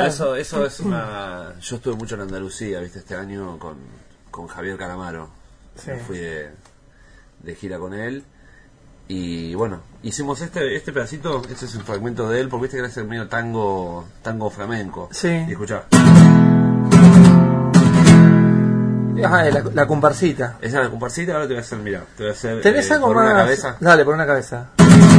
eso es una... Yo estuve mucho en Andalucía, viste, este año con Javier Calamaro. Sí. Fui de gira con él. Y bueno, hicimos este pedacito, este es un fragmento de él, porque viste que era medio tango flamenco. Sí. Y escuchá. Ajá, la comparsita. Esa es la comparsita, ahora te voy a hacer, mira, te voy a hacer... ¿Tenés algo por más? una cabeza. Dale, por una cabeza.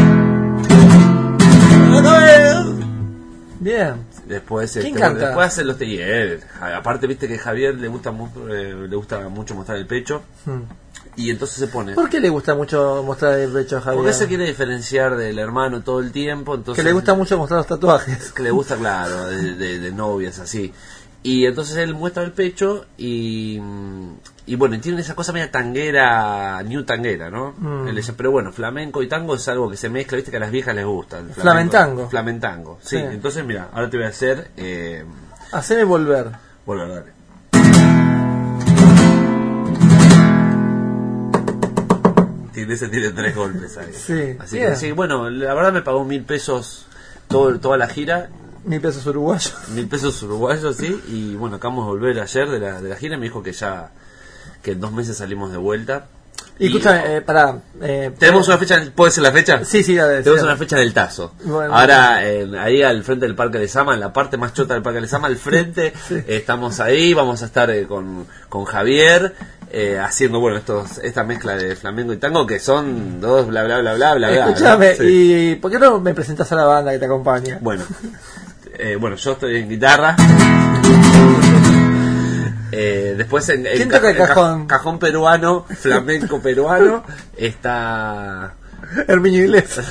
Bien. Después, ¿Quién canta? Después hacer los él. Aparte, viste que a Javier le gusta mucho mostrar el pecho. Y entonces se pone... ¿Por qué le gusta mucho mostrar el pecho a Javier? Porque se quiere diferenciar del hermano todo el tiempo. Entonces, que le gusta mucho mostrar los tatuajes. Que le gusta, claro, de novias, así. Y entonces él muestra el pecho y bueno, y tiene esa cosa media tanguera, new tanguera, ¿no? Él dice, pero bueno, flamenco y tango es algo que se mezcla, viste que a las viejas les gusta. El Flamentango. Flamentango, sí. Entonces, mira, ahora te voy a hacer... Haceme volver. Volver, dale. Tiene 3 golpes ahí. Sí. Así que sí, bueno, la verdad me pagó 1.000 pesos toda la gira. 1.000 pesos uruguayos. 1.000 pesos uruguayos, sí. Y bueno, acabamos de volver ayer de la gira. Me dijo que en 2 meses salimos de vuelta. Y escúchame, tenemos una fecha, ¿puede ser la fecha? Sí, dale. Tenemos una fecha del Tazo. Bueno, ahora, ahí al frente del Parque Lezama, en la parte más chota del Parque Lezama, al frente, estamos ahí, vamos a estar con Javier, haciendo, bueno, esta mezcla de flamenco y tango, que son dos bla bla bla bla bla. Escúchame, ¿no? ¿Y por qué no me presentas a la banda que te acompaña? Bueno, yo estoy en guitarra. Después en toca el cajón? Cajón peruano, flamenco peruano, está Herminio Iglesias.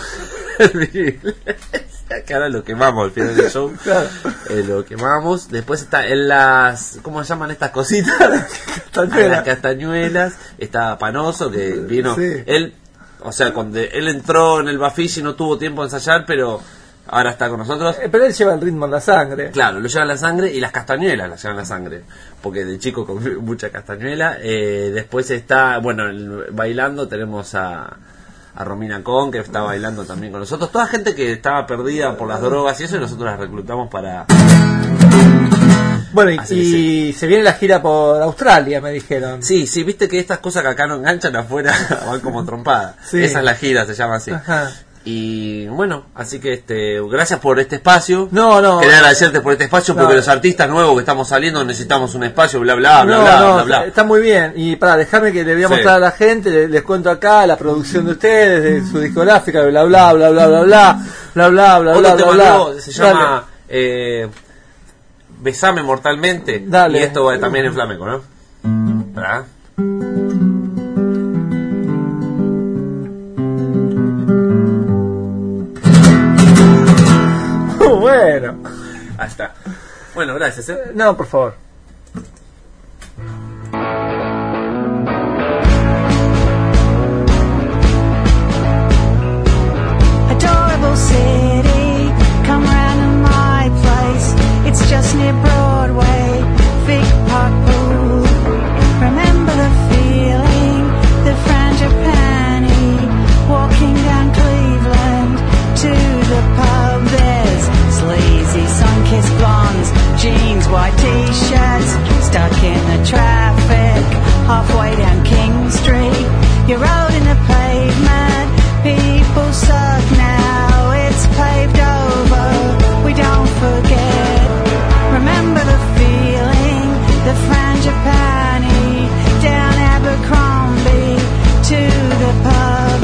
Que ahora lo quemamos al final del show. Claro. Lo quemamos. Después está en las... ¿Cómo se llaman estas cositas? Las castañuelas. Está Panoso, que vino... Sí. Él, o sea, cuando él entró en el Bafisi no tuvo tiempo de ensayar, pero... Ahora está con nosotros. Pero él lleva el ritmo en la sangre. Claro, lo lleva en la sangre y las castañuelas las llevan en la sangre. Porque de chico comí mucha castañuela. Después está, bueno, bailando tenemos a Romina Con, que está bailando también con nosotros. Toda gente que estaba perdida por las drogas y eso, y nosotros las reclutamos para... Bueno, y se viene la gira por Australia, me dijeron. Sí, viste que estas cosas que acá no enganchan afuera van como trompadas. Sí. Esa es la gira, se llama así. Ajá. Y bueno, así que gracias por este espacio. No. Quería agradecerte por este espacio porque los artistas nuevos que estamos saliendo necesitamos un espacio, bla bla bla bla. Está muy bien. Y dejame que le voy a mostrar a la gente, les cuento acá la producción de ustedes, de su discográfica, bla bla bla bla bla bla bla bla bla bla bla bla. Se llama Besame mortalmente. Dale. Y esto va también en flamenco, ¿no? ¿Verdad? Bueno. Ahí está. Bueno, gracias. No, por favor. Adorable city, come round to my place. It's just near Broadway, Big Park Pool. Remember the feeling, the frangipani, walking down Cleveland to the pub. There's sleazy sun-kissed blondes, jeans, white t-shirts, stuck in the traffic, halfway down King Street. You're rolling the pavement, people suck now, it's paved over, we don't forget. Remember the feeling, the frangipani, down Abercrombie to the pub.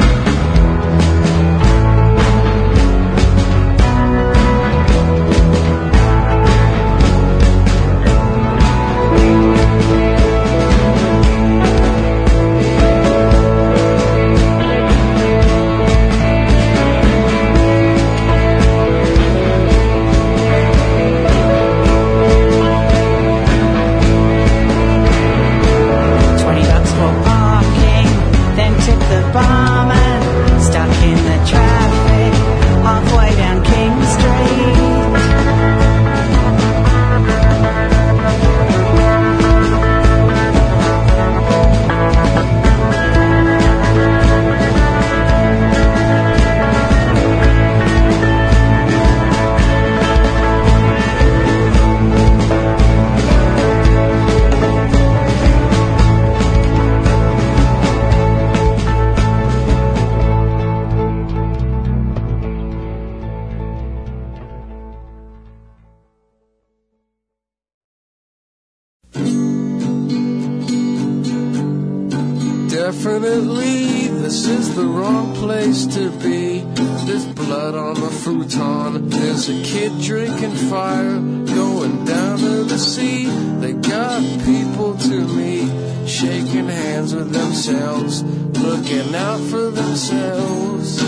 definitely this is the wrong place to be. There's blood on the futon, there's a kid drinking fire, going down to the sea. They got people to meet, shaking hands with themselves, looking out for themselves.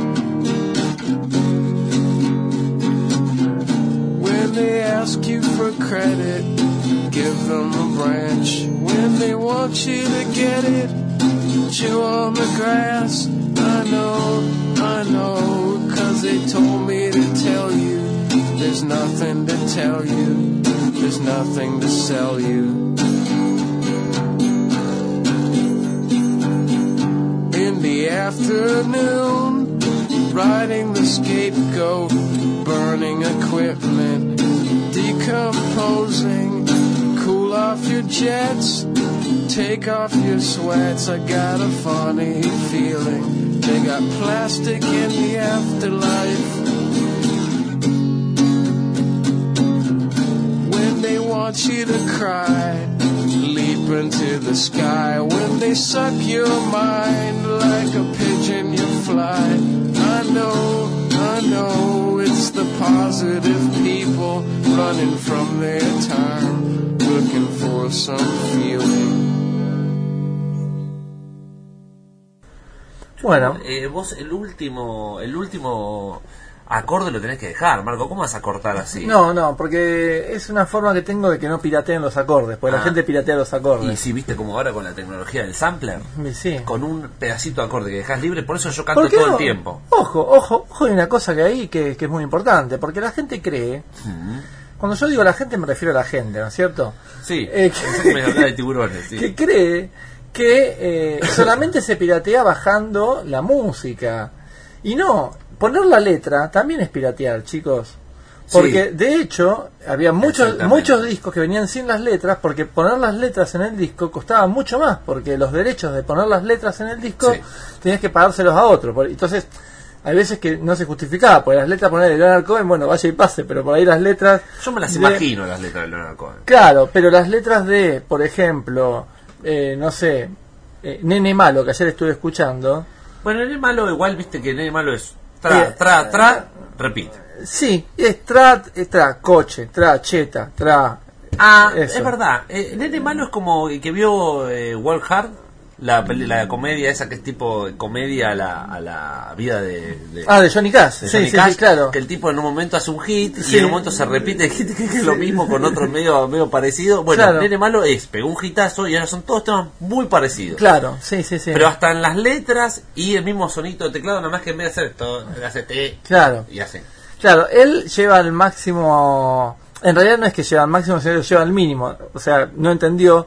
When they ask you for credit, give them a branch. When they want you to get it, chew on the grass. I know, 'cause they told me to tell you, there's nothing to tell you, there's nothing to sell you. In the afternoon, riding the scapegoat, burning equipment, decomposing, cool off your jets, take off your sweats. I got a funny feeling they got plastic in the afterlife. When they want you to cry, leap into the sky. When they suck your mind like a pigeon you fly. I know, it's the positive people running from their time, looking for some feeling. Bueno, vos el último acorde lo tenés que dejar, Marco. ¿Cómo vas a cortar así? no, porque es una forma que tengo de que no pirateen los acordes, porque la gente piratea los acordes. Y si viste como ahora con la tecnología del sampler, sí, con un pedacito de acorde que dejas libre, por eso yo canto todo el tiempo. Ojo, hay una cosa que hay que es muy importante, porque la gente cree, cuando yo digo la gente me refiero a la gente, ¿no es cierto? Sí, pensé que me hablaba de tiburones, sí. Que cree que solamente se piratea bajando la música. Y no, poner la letra también es piratear, chicos. Porque de hecho había muchos discos que venían sin las letras, porque poner las letras en el disco costaba mucho más, porque los derechos de poner las letras en el disco tenías que pagárselos a otro. Entonces hay veces que no se justificaba, porque las letras poner de Leonard Cohen, bueno, vaya y pase, pero por ahí las letras... Yo me las imagino, las letras de Leonard Cohen. Claro, pero las letras de, por ejemplo... no sé, Nene Malo, que ayer estuve escuchando. Bueno, Nene Malo igual, viste que Nene Malo es repite. Sí, es tra, coche, cheta, es verdad. Nene Malo es como el que vio Wild Heart, la comedia esa que es tipo comedia a la vida de Johnny Cash. Sí, claro. Que el tipo en un momento hace un hit y en un momento se repite el hit, que es lo mismo con otro medio parecido. Bueno, claro. Nene Malo pegó un hitazo y ahora son todos temas muy parecidos. Claro, sí. Pero hasta en las letras y el mismo sonito de teclado, nada más que en vez de hacer esto, hace claro. Y hace. Claro, él lleva al máximo... En realidad no es que lleva al máximo, sino que lleva al mínimo. O sea, no entendió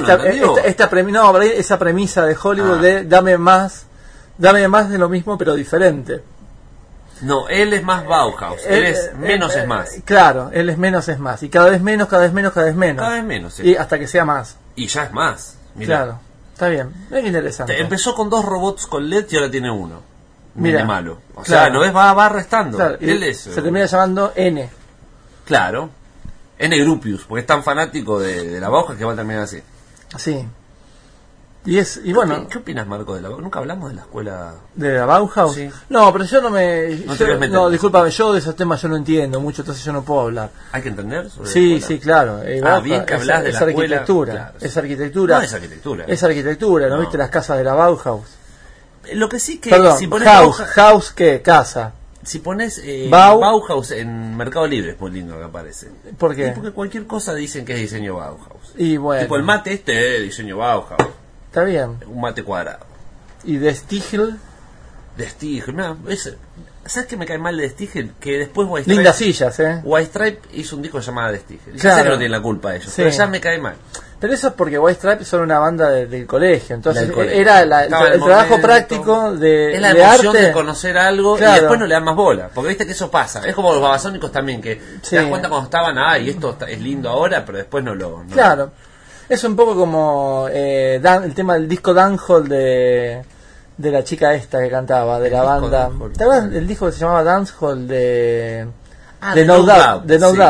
esa premisa de Hollywood de dame más de lo mismo pero diferente. No, él es más Bauhaus, él es menos es más. Claro, él es menos es más. Y cada vez menos. Cada vez menos, sí. Y hasta que sea más. Y ya es más. Mirá. Claro, está bien, es interesante. Empezó con 2 robots con LED y ahora tiene 1. Mira, Malo. O sea, ¿no ves? Va restando. Claro, se termina llamando N. Claro. N. Grupius, porque es tan fanático de la Bauhaus que va a terminar así. Sí. Y bueno, ¿Qué opinas, Marco, de la Bauhaus? Nunca hablamos de la escuela de la Bauhaus. Sí. No, pero yo no me. No, discúlpame, yo de esos temas yo no entiendo mucho, entonces yo no puedo hablar. Hay que entender sobre sí, claro. Bien que hablas de la arquitectura. Escuela. Claro, es arquitectura. No es arquitectura. Es arquitectura, ¿no viste las casas de la Bauhaus? Lo que sí que. Perdón, si pones house, ¿qué? Casa. Si pones Bauhaus en Mercado Libre es muy lindo que aparece. ¿Por qué? Porque cualquier cosa dicen que es diseño Bauhaus. Y bueno. Tipo el mate es diseño Bauhaus. Está bien. Un mate cuadrado. ¿Y de Stiegel? Mira, ¿sabes qué me cae mal de Stiegel? Que después White Stripe... Lindas sillas, White Stripe hizo un disco llamado de Stiegel. Claro. Sé que no tienen la culpa ellos, pero ya me cae mal. Pero eso es porque White Stripe son una banda del colegio, entonces era el trabajo práctico de es la emoción de conocer algo y después no le dan más bola, porque viste que eso pasa, es como los babasónicos también, que te das cuenta cuando estaban, y esto es lindo ahora, pero después no lo... Claro, es un poco como el tema del disco Dancehall de la chica esta que cantaba, de la banda. ¿Te acuerdas el disco que se llamaba Dancehall de No Doubt?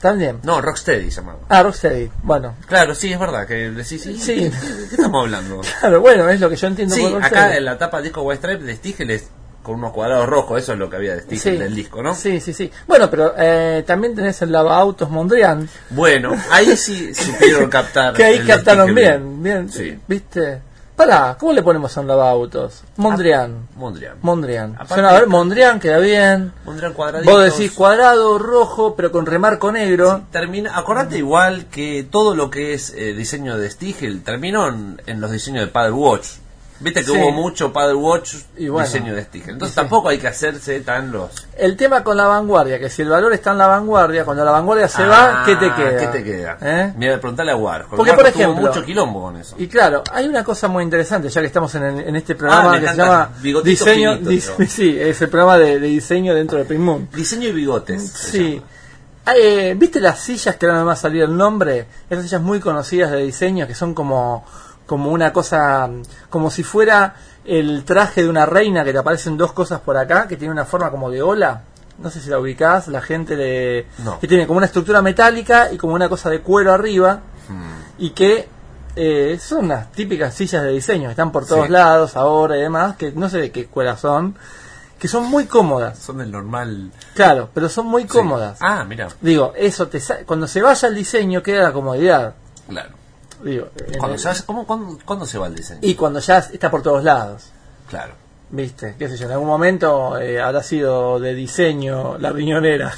También. No, Rocksteady se llamaba. Ah, Rocksteady. Bueno. Claro, sí, es verdad que decís, sí. Sí. ¿Qué estamos hablando? Claro, bueno, es lo que yo entiendo Sí, por Rocksteady. acá en la tapa del disco White Stripe de Stiegel es con unos cuadrados rojos, eso es lo que había de Stiegel del disco, ¿no? Sí, sí, sí. Bueno, pero también tenés el Lavaautos Mondrian. Bueno, ahí sí supieron captar. Que ahí el captaron Stiegel. bien, Sí. ¿viste? Pará, ¿cómo le ponemos a un Lavaautos? Mondrian. Mondrian. Aparte- Suena, a ver, Mondrian queda bien. Mondrian cuadraditos. Vos decís cuadrado, rojo, pero con remarco negro. Termina, acordate igual que todo lo que es diseño de Stiegel terminó en los diseños de Paddle Watch. Viste que Sí. hubo mucho Paddle Watch Y bueno, diseño de Stiegel. Entonces sí. tampoco hay que hacerse tan los... El tema con la vanguardia, que si el valor está en la vanguardia, cuando la vanguardia se va, ¿qué te queda? ¿Qué te queda? ¿Eh? Mira, preguntale a Warhol. Porque, Warhol por tuvo ejemplo, mucho quilombo con eso. Y claro, hay una cosa muy interesante, ya que estamos en este programa me que se encanta. llama Bigotito diseño, finito, digo. sí, es el programa de diseño dentro de Pink Moon. Diseño y bigotes. se Sí. ¿Viste las sillas que ahora no me va a salir el nombre? Esas sillas muy conocidas de diseño que son como una cosa, como si fuera el traje de una reina, que te aparecen dos cosas por acá, que tiene una forma como de ola. No sé si la ubicás, la gente de... No. Que tiene como una estructura metálica y como una cosa de cuero arriba, y que son unas típicas sillas de diseño, están por todos Sí. lados ahora y demás, que no sé de qué escuela son, que son muy cómodas. Son del normal. Claro, pero son muy Sí. cómodas. Ah, mira. Digo, eso cuando se vaya el diseño queda la comodidad. Claro. Digo, ¿Cuándo se va el diseño? y cuando ya está por todos lados, Claro. ¿viste? Qué sé yo, en algún momento habrá sido de diseño la riñonera.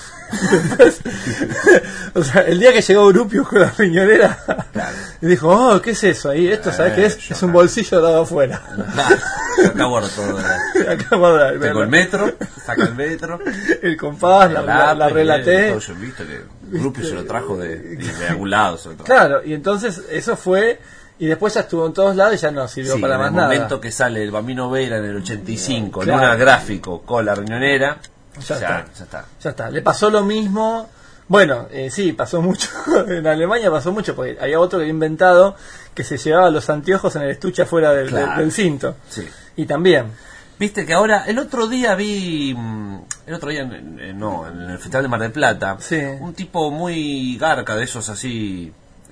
O sea, el día que llegó Grupius con la riñonera Claro. y dijo, oh, ¿qué es eso ahí? Esto, ¿sabes qué es? yo Es un acá. bolsillo dado afuera. Claro. Acá guardo todo. Acabo de Tengo el metro, saca el metro. el compás, la lápiz, relaté. todo. Yo he visto que Grupio se lo trajo de algún lado. Se lo trajo. Claro, y entonces eso fue, y después ya estuvo en todos lados y ya no sirvió Sí, para en más el nada. momento que sale el Bambino Vera en el 85, Claro. en una gráfico con la riñonera, Ya está. ya está. Ya está, le pasó lo mismo. Bueno, sí, pasó mucho. En Alemania pasó mucho, porque había otro que había inventado que se llevaba los anteojos en el estuche afuera Claro. del cinto. Sí. Y también. Viste que ahora, el otro día vi, en el Festival de Mar del Plata, Sí. un tipo muy garca, de esos así,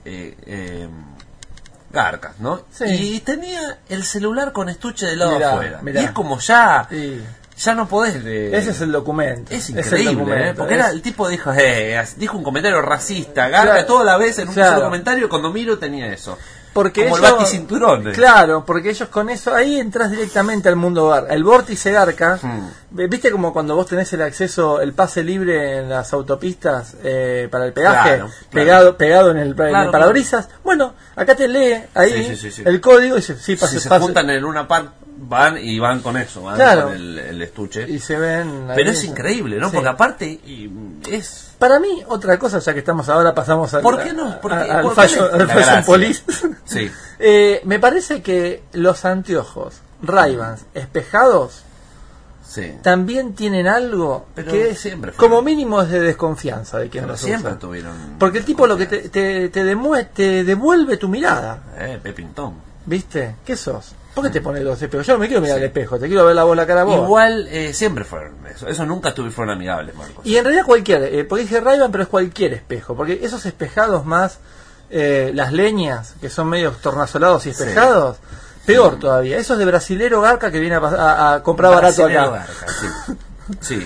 garcas, ¿no? Sí. Y tenía el celular con estuche del lado Mirá, afuera. mirá. Y es como ya, Sí. ya no podés... Ese es el documento. Es el increíble, documento, porque es- era el tipo dijo un comentario racista, garca Claro, toda la vez en un claro. solo comentario, cuando miro tenía eso. Porque como el ellos- baticinturón. Claro, porque ellos con eso, ahí entras directamente al mundo garca. El vórtice garca, ¿viste como cuando vos tenés el acceso, el pase libre en las autopistas para el peaje? Claro, claro. Pegado en el Claro, parabrisas. Bueno, acá te lee ahí Sí. el código y dice, sí, pase, Si se pase. juntan en una parte, van con eso, van Claro. con el estuche. Y se ven ahí. Pero es increíble, ¿no? Sí. Porque aparte es... Para mí, otra cosa, ya que estamos ahora, pasamos al, ¿Por qué no? ¿Por qué? al ¿Por fashion, cuál es al la fashion gracia? police. Sí. Me parece que los anteojos Ray-Bans espejados Sí. también tienen algo Pero que es, siempre fueron. como mínimo es de desconfianza de quien Pero los siempre usa. tuvieron... Porque el tipo lo que te devuelve tu mirada, Pepintón. ¿viste? ¿Qué sos? ¿Por qué te pones los espejos? Yo no me quiero mirar al espejo, te quiero ver la cara a vos. Igual siempre fueron eso. Eso nunca fueron amigables, Marcos. Y en realidad cualquier, porque dije Ray-Ban, pero es cualquier espejo, porque esos espejados más, las leñas, que son medio tornasolados y espejados, peor todavía. Esos de brasilero garca que viene a comprar barato Brasilero acá. garca, sí. Sí.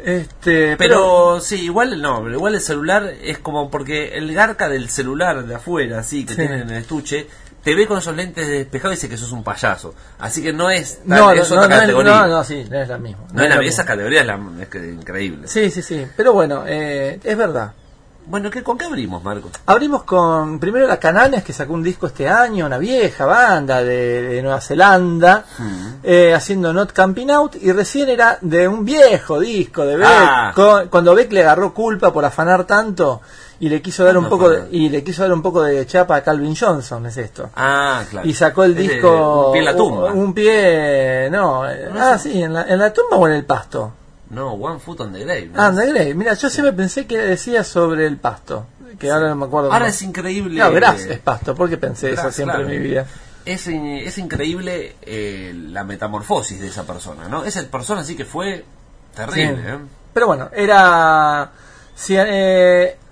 Pero Sí, igual no, igual el celular es como porque el garca del celular de afuera, así, que Sí. tienen en el estuche, te ve con esos lentes despejados y dice que sos un payaso. Así que no es no, es otra categoría. no, sí, no es la misma. No es la esa misma. categoría es increíble. Sí, pero bueno, es verdad. Bueno, ¿con qué abrimos, Marcos? Abrimos con primero la Cananes, que sacó un disco este año, una vieja banda de Nueva Zelanda, haciendo Not Camping Out, y recién era de un viejo disco de Beck, cuando Beck le agarró culpa por afanar tanto y le quiso dar un poco de chapa a Calvin Johnson, es esto. Ah, claro. Y sacó el Es de disco Un pie en la tumba. un pie, no, sí, en la tumba o en el pasto. No, One Foot on the Grave. ¿no? Ah, The Grey. Mira, yo siempre pensé que decía sobre el pasto, que ahora no me acuerdo. Ahora cómo. es increíble. No, Grass es pasto, porque pensé eso Grass, siempre claro. en mi vida. Es increíble la metamorfosis de esa persona, ¿no? Esa persona sí que fue terrible, Sí. ¿eh? Pero bueno, era...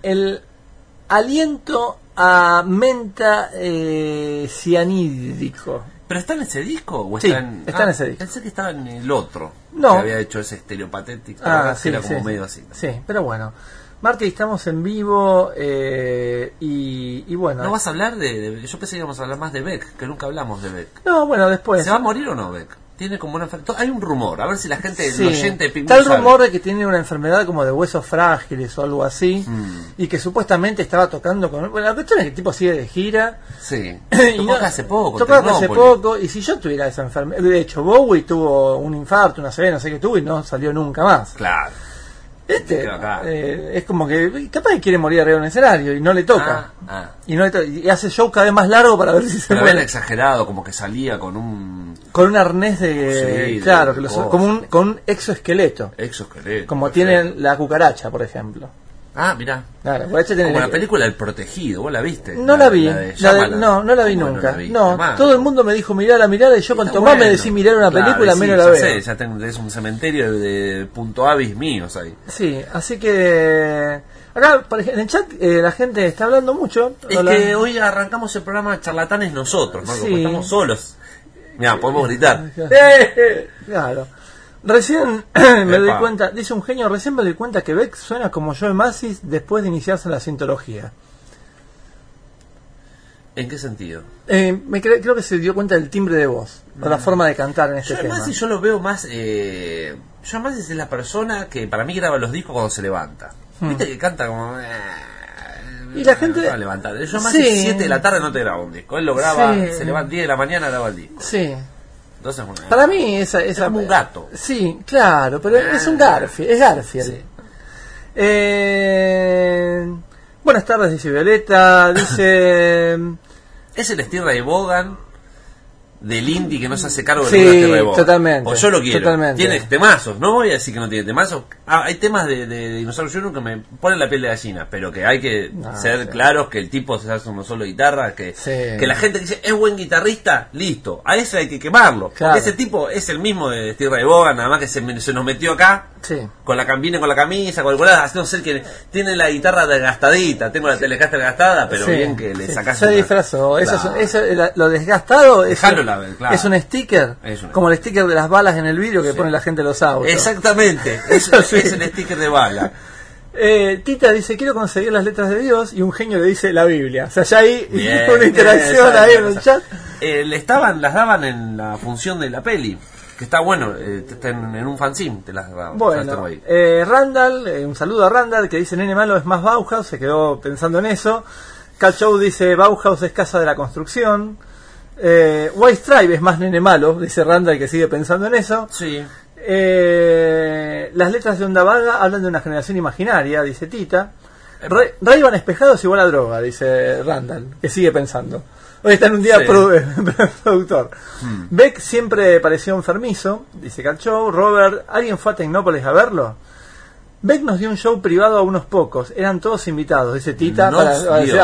el aliento a menta cianídrico. ¿Pero está en ese disco? ¿O Sí, está en, está en ese disco. Pensé que estaba en el otro. No. Que había hecho ese estereopatético. Sí, era como sí, medio así. Sí, pero bueno. Marty, estamos en vivo y bueno. ¿No vas a hablar yo pensé que íbamos a hablar más de Beck, que nunca hablamos de Beck. No, bueno, después. ¿Se va a morir o no Beck? Tiene como una enfermedad. Hay un rumor, a ver si la gente, Sí. el oyente de Pink Está el sabe. rumor de que tiene una enfermedad como de huesos frágiles o algo así, y que supuestamente estaba tocando con... Bueno, la cuestión es que el tipo sigue de gira. Sí. Y Tocó acá hace poco. Tocó acá hace Tecnópolis. poco, y si yo tuviera esa enfermedad... De hecho, Bowie tuvo un infarto, una CB, no sé qué tuvo, y no salió nunca más. Claro. Quedó acá. Es como que capaz que quiere morir arriba de un escenario y no le toca. Y no le toca, y hace show cada vez más largo para ver si se Pero habían muere. exagerado, como que salía con un Con un arnés de... Sí, claro, de que cosas. con un exoesqueleto. exoesqueleto. Como perfecto. tiene la cucaracha, por ejemplo. Ah, mirá. Claro, por eso tiene Como la película El Protegido, ¿vos la viste? No la vi. de Shyamalan. No la vi ¿Cómo nunca. la viste? No, Más. todo el mundo me dijo mirala, y yo cuanto Está más me bueno. decís mirar una Claro, película, sí, menos la ya veo. sé, ya tenés un cementerio de punto avis míos ahí. Sí, así que... Acá, por ejemplo, en el chat la gente está hablando mucho. Es Hola. que hoy arrancamos el programa Charlatanes nosotros, ¿no? Sí. Porque estamos solos. Mirá, podemos gritar. Claro. Recién me doy Epa. cuenta, dice un genio, recién me doy cuenta que Beck suena como Joe Masis después de iniciarse en la cientología. ¿En qué sentido? Creo que se dio cuenta del timbre de voz, o la forma de cantar en este Yo tema. además, si yo lo veo más... yo además es la persona que para mí graba los discos cuando se levanta. Viste que canta como... Y la gente... No levanta. Yo más Sí. 7 de la tarde no te grabo un disco. Él lo graba, Sí. se levanta 10 de la mañana, graba el disco. Sí. Entonces, bueno, Para mí esa es como un gato. Sí, claro, pero es un Garfield, es Garfield. Sí. Buenas tardes, dice Violeta, dice... Es el Stirray Bogan del indie que no se hace cargo de Sí, ninguna Stirray Bogan. totalmente, Pues yo lo quiero. totalmente. Tiene temazos, no voy a decir que no tiene temazos. Hay temas de Dinosaurio Junior que me ponen la piel de gallina, pero que hay que ser claros que el tipo se hace uno solo guitarra, que la gente dice es buen guitarrista, listo, a ese hay que quemarlo. Claro. Porque ese tipo es el mismo de Stirray Bogan, nada más que se nos metió acá. Sí. Con la viene con la camisa, con el colado, haciendo ser que tiene la guitarra desgastadita, tengo la Telecaster gastada, pero Sí, bien que le sí, sacás se una- disfrazó. Claro. Lo desgastado Dejalo claro. es un sticker, Es un como el sticker de las balas en el vidrio que pone la gente en los autos. Exactamente, es Sí. el sticker de bala. Tita dice quiero conseguir las letras de Dios y un genio le dice la Biblia. O sea, ya hay Bien, una interacción bien, ahí exacto, en el chat. Las daban en la función de la peli, que está bueno, está en un fanzine, te las daban. Bueno, ahí. Randall, un saludo a Randall que dice Nene Malo es más Bauhaus, se quedó pensando en eso. Cat Show dice Bauhaus es casa de la construcción. White Stripe es más Nene Malo, dice Randall que sigue pensando en eso. Sí. Las letras de Onda Vaga hablan de una generación imaginaria, dice Tita. Ray-Ban espejado es igual a droga, dice Randall, que sigue pensando. Hoy está en un día Sí. productor. Beck siempre pareció enfermizo, dice Cat Show. Robert, ¿alguien fue a Tecnópolis a verlo? Beck nos dio un show privado a unos pocos, eran todos invitados, dice Tita. Nos para dio. decir,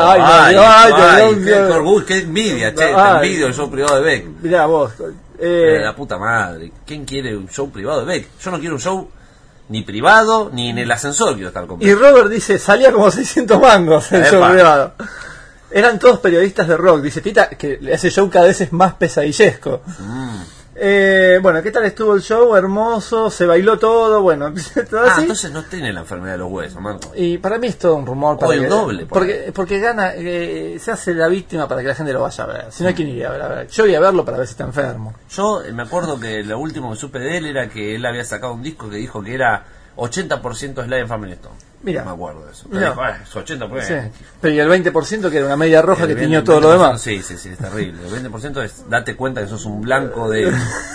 qué envidia, che, te Ay. envidio el show privado de Beck. Mirá vos. La puta madre, ¿quién quiere un show privado de Beck? Yo no quiero un show ni privado, ni en el ascensor quiero estar con Y Beck. Robert dice, salía como 600 mangos el Epa. show privado. Eran todos periodistas de rock, dice Tita, que ese show cada vez es más pesadillesco. Bueno, ¿qué tal estuvo el show? Hermoso, se bailó todo, bueno, todo así. Entonces no tiene la enfermedad de los huesos, Marco. Y para mí es todo un rumor. Para O el que- doble, por porque gana, se hace la víctima para que la gente lo vaya a ver. Si no, ¿quién iría a ver? A ver. Yo iría a verlo para ver si está enfermo. Yo me acuerdo que lo último que supe de él era que él había sacado un disco que dijo que era 80% Sly and Family Stone. Mirá. No me acuerdo de eso. Mirá. Pero dijo, es 80%. Sí. Pero y el 20% que era una media roja El que 20, tiñó todo lo 20%, demás. Sí, es terrible. El 20% es date cuenta que sos un blanco de...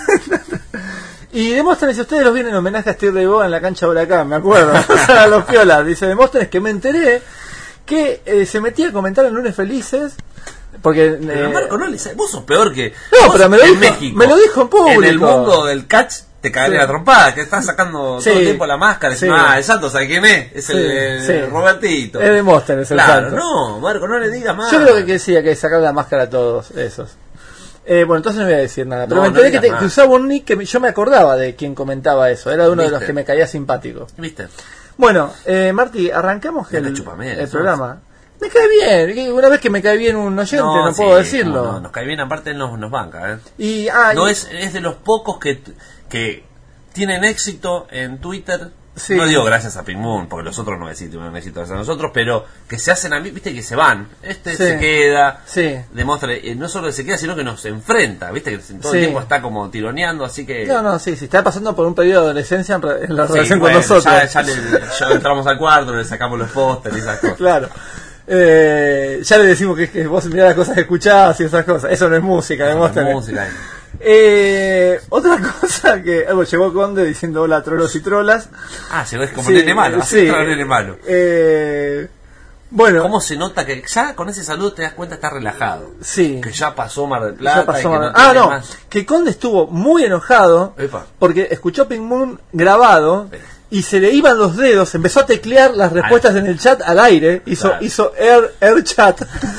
Y Demóstenes, ustedes los vienen en homenaje a Steve Ray Vaughan en la cancha Huracán, me acuerdo. A los piolas. Dice Demóstenes que me enteré que se metía a comentar en Lunes Felices. Porque. Pero Marco, no le sabes. Vos sos peor que... No, vos pero me lo en dijo- México. me lo dijo en público. En el mundo del catch te cagaré Sí. la trompada, que estás sacando Sí. todo el tiempo la máscara. Sí. El santo, ¿sabes quién es? Es el Sí. Robertito. Es Demóstenes, el Claro, santo. no, Marco, no le digas más. Yo creo que decía que sacar la máscara a todos esos. Bueno, entonces no voy a decir nada. Pero No, me enteré no que, digas que más. usaba un nick que yo me acordaba de quien comentaba eso. Era uno de los ¿Viste? que me caía simpático. ¿Viste? Bueno, Marti, arrancamos Ya te el chupa media, el sos. programa. Me cae bien, una vez que me cae bien un oyente, no sí, puedo decirlo. no, nos cae bien, aparte nos banca, ¿eh? Y, No y- es de los pocos que tienen éxito en Twitter. Sí. No digo gracias a Pink Moon, porque los otros no tienen éxito gracias a nosotros, pero que se hacen a mí, viste, que se van. Sí. Se queda, Sí. demuestra, no solo que se queda, sino que nos enfrenta, viste, que todo Sí. el tiempo está como tironeando, así que... No, sí, está pasando por un periodo de adolescencia en la Sí, relación bueno, con nosotros. ya entramos al cuarto, le sacamos los pósteres y esas cosas. Claro. Ya le decimos que vos mirá las cosas que escuchás y esas cosas. Eso no es música, La demóstrale. música. Otra cosa que llegó Conde diciendo hola trolos y trolas. Es como Sí, nene malo, así sí. entra el nene malo. Bueno, ¿Cómo se nota que ya con ese saludo te das cuenta está relajado? sí. Que ya pasó Mar del Plata. Ya pasó y que Mar- no tiene no, más. que Conde estuvo muy enojado Epa. porque escuchó Pink Moon grabado Sí. y se le iban los dedos, empezó a teclear las respuestas en el chat al aire, Claro. hizo air chat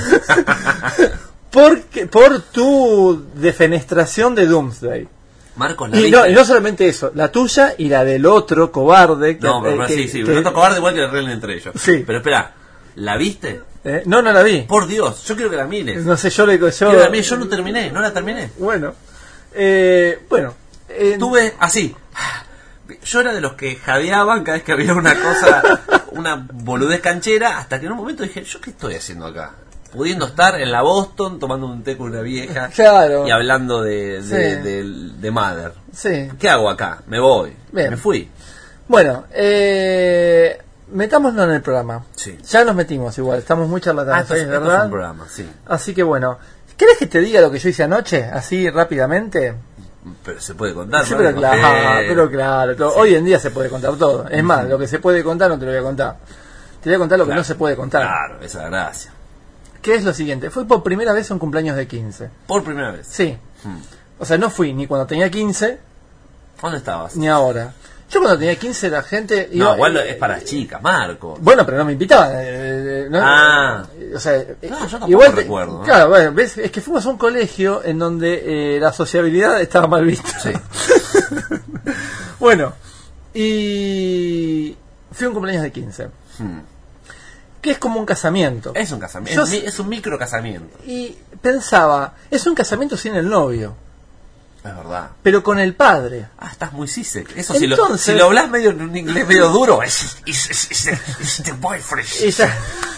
por tu defenestración de Doomsday. Marcos, la Y viste. no solamente eso, la tuya y la del otro cobarde. No, pero sí, el otro cobarde igual que le arreglen entre ellos. Sí. Pero espera, ¿la viste? No la vi. Por Dios, yo quiero que la mires. No sé, Quiero que la mires, yo no terminé, no la terminé. Bueno, Tuve así. Yo era de los que jadeaban cada vez que había una cosa, una boludez canchera, hasta que en un momento dije, ¿yo qué estoy haciendo acá? Pudiendo estar en la Boston, tomando un té con una vieja Claro. y hablando de Sí. Mother. sí. ¿Qué hago acá? Me voy. Bien. Me fui. Bueno, metámonos en el programa. Sí. Ya nos metimos igual, estamos muy charlatanos, Esto es ¿verdad? un programa, sí. Así que bueno, ¿querés que te diga lo que yo hice anoche? Así rápidamente. Pero se puede contar, Sí, ¿no? pero claro, Mujer. todo. Sí. Hoy en día se puede contar todo. Es más, lo que se puede contar no te lo voy a contar. Te voy a contar lo que Claro. no se puede contar. Claro, esa es la gracia. Que es lo siguiente, fui por primera vez a un cumpleaños de 15. Por primera vez. Sí. Hmm. O sea, no fui ni cuando tenía 15, ¿Dónde estabas? ni ahora. Yo cuando tenía 15 la gente iba... No, igual es para chicas, Marco. Bueno, pero no me invitaban. ¿No? Ah. O sea, No, yo tampoco igual recuerdo, ¿no? Claro, bueno, ves, es que fuimos a un colegio en donde la sociabilidad estaba mal vista. Sí. Bueno, y fui a un cumpleaños de 15, Hmm. que es como un casamiento. Es un casamiento. Yo Es un micro casamiento. Y pensaba, es un casamiento sin el novio, Es verdad. pero con el padre. Estás muy sisek. Eso Entonces- si lo hablas medio en un inglés medio duro, es the boyfriend. Esa-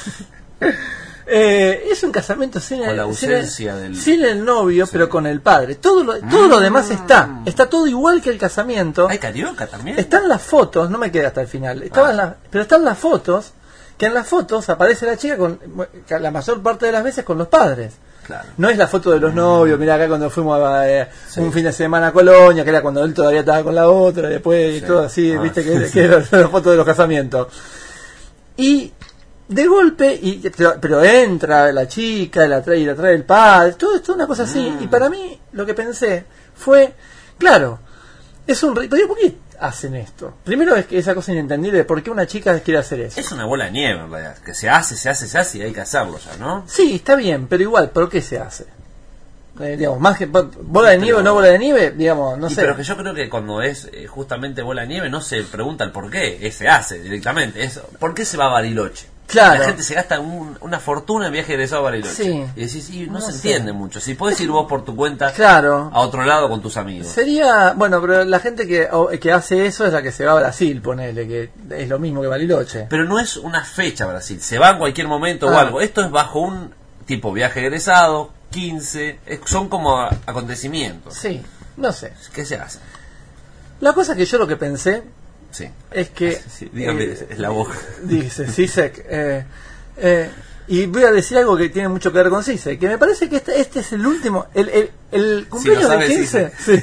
es un casamiento sin Con la el, ausencia sin el, del- sin el novio, pero con el padre. Todo lo demás está todo igual que el casamiento. Hay carioca también. Están las fotos, no me quedé hasta el final. Pero están las fotos, que en las fotos aparece la chica con la mayor parte de las veces con los padres. Claro. No es la foto de los novios, mirá acá cuando fuimos a Sí. un fin de semana a Colonia, que era cuando él todavía estaba con la otra, y después Sí. todo así, Ah, viste sí. que era la foto de los casamientos. Y de golpe, pero entra la chica, la trae el padre, todo esto es una cosa así. Y para mí lo que pensé fue, claro, es un pero ¿por qué hacen esto? Primero es que esa cosa inentendible de por qué una chica quiere hacer eso. Es una bola de nieve en realidad. Que se hace y hay que hacerlo ya, ¿no? Sí, está bien, pero igual, ¿por qué se hace? Digamos, más que bola de nieve o no bola de nieve, digamos, no Y sé. pero que yo creo que cuando es justamente bola de nieve no se pregunta el por qué, se hace directamente. ¿Por qué se va a Bariloche? Claro. La gente se gasta una fortuna en viaje egresado a Bariloche. Sí. Y decís, sí, no, No se sé. entiende mucho. Si podés ir vos por tu cuenta Claro. a otro lado con tus amigos. Sería, bueno, pero la gente que hace eso es la que se va a Brasil, ponele, que es lo mismo que Bariloche. Pero no es una fecha Brasil, se va en cualquier momento o Ah. algo. Esto es bajo un tipo viaje egresado, 15, son como acontecimientos. Sí, no sé. ¿Qué se hace? La cosa que yo lo que pensé Sí. es que... Sí, dígame, es la boca. Dice Sisek. Y voy a decir algo que tiene mucho que ver con Sisek, que me parece que este es el último, el cumpleaños lo de sabe 15. Sí.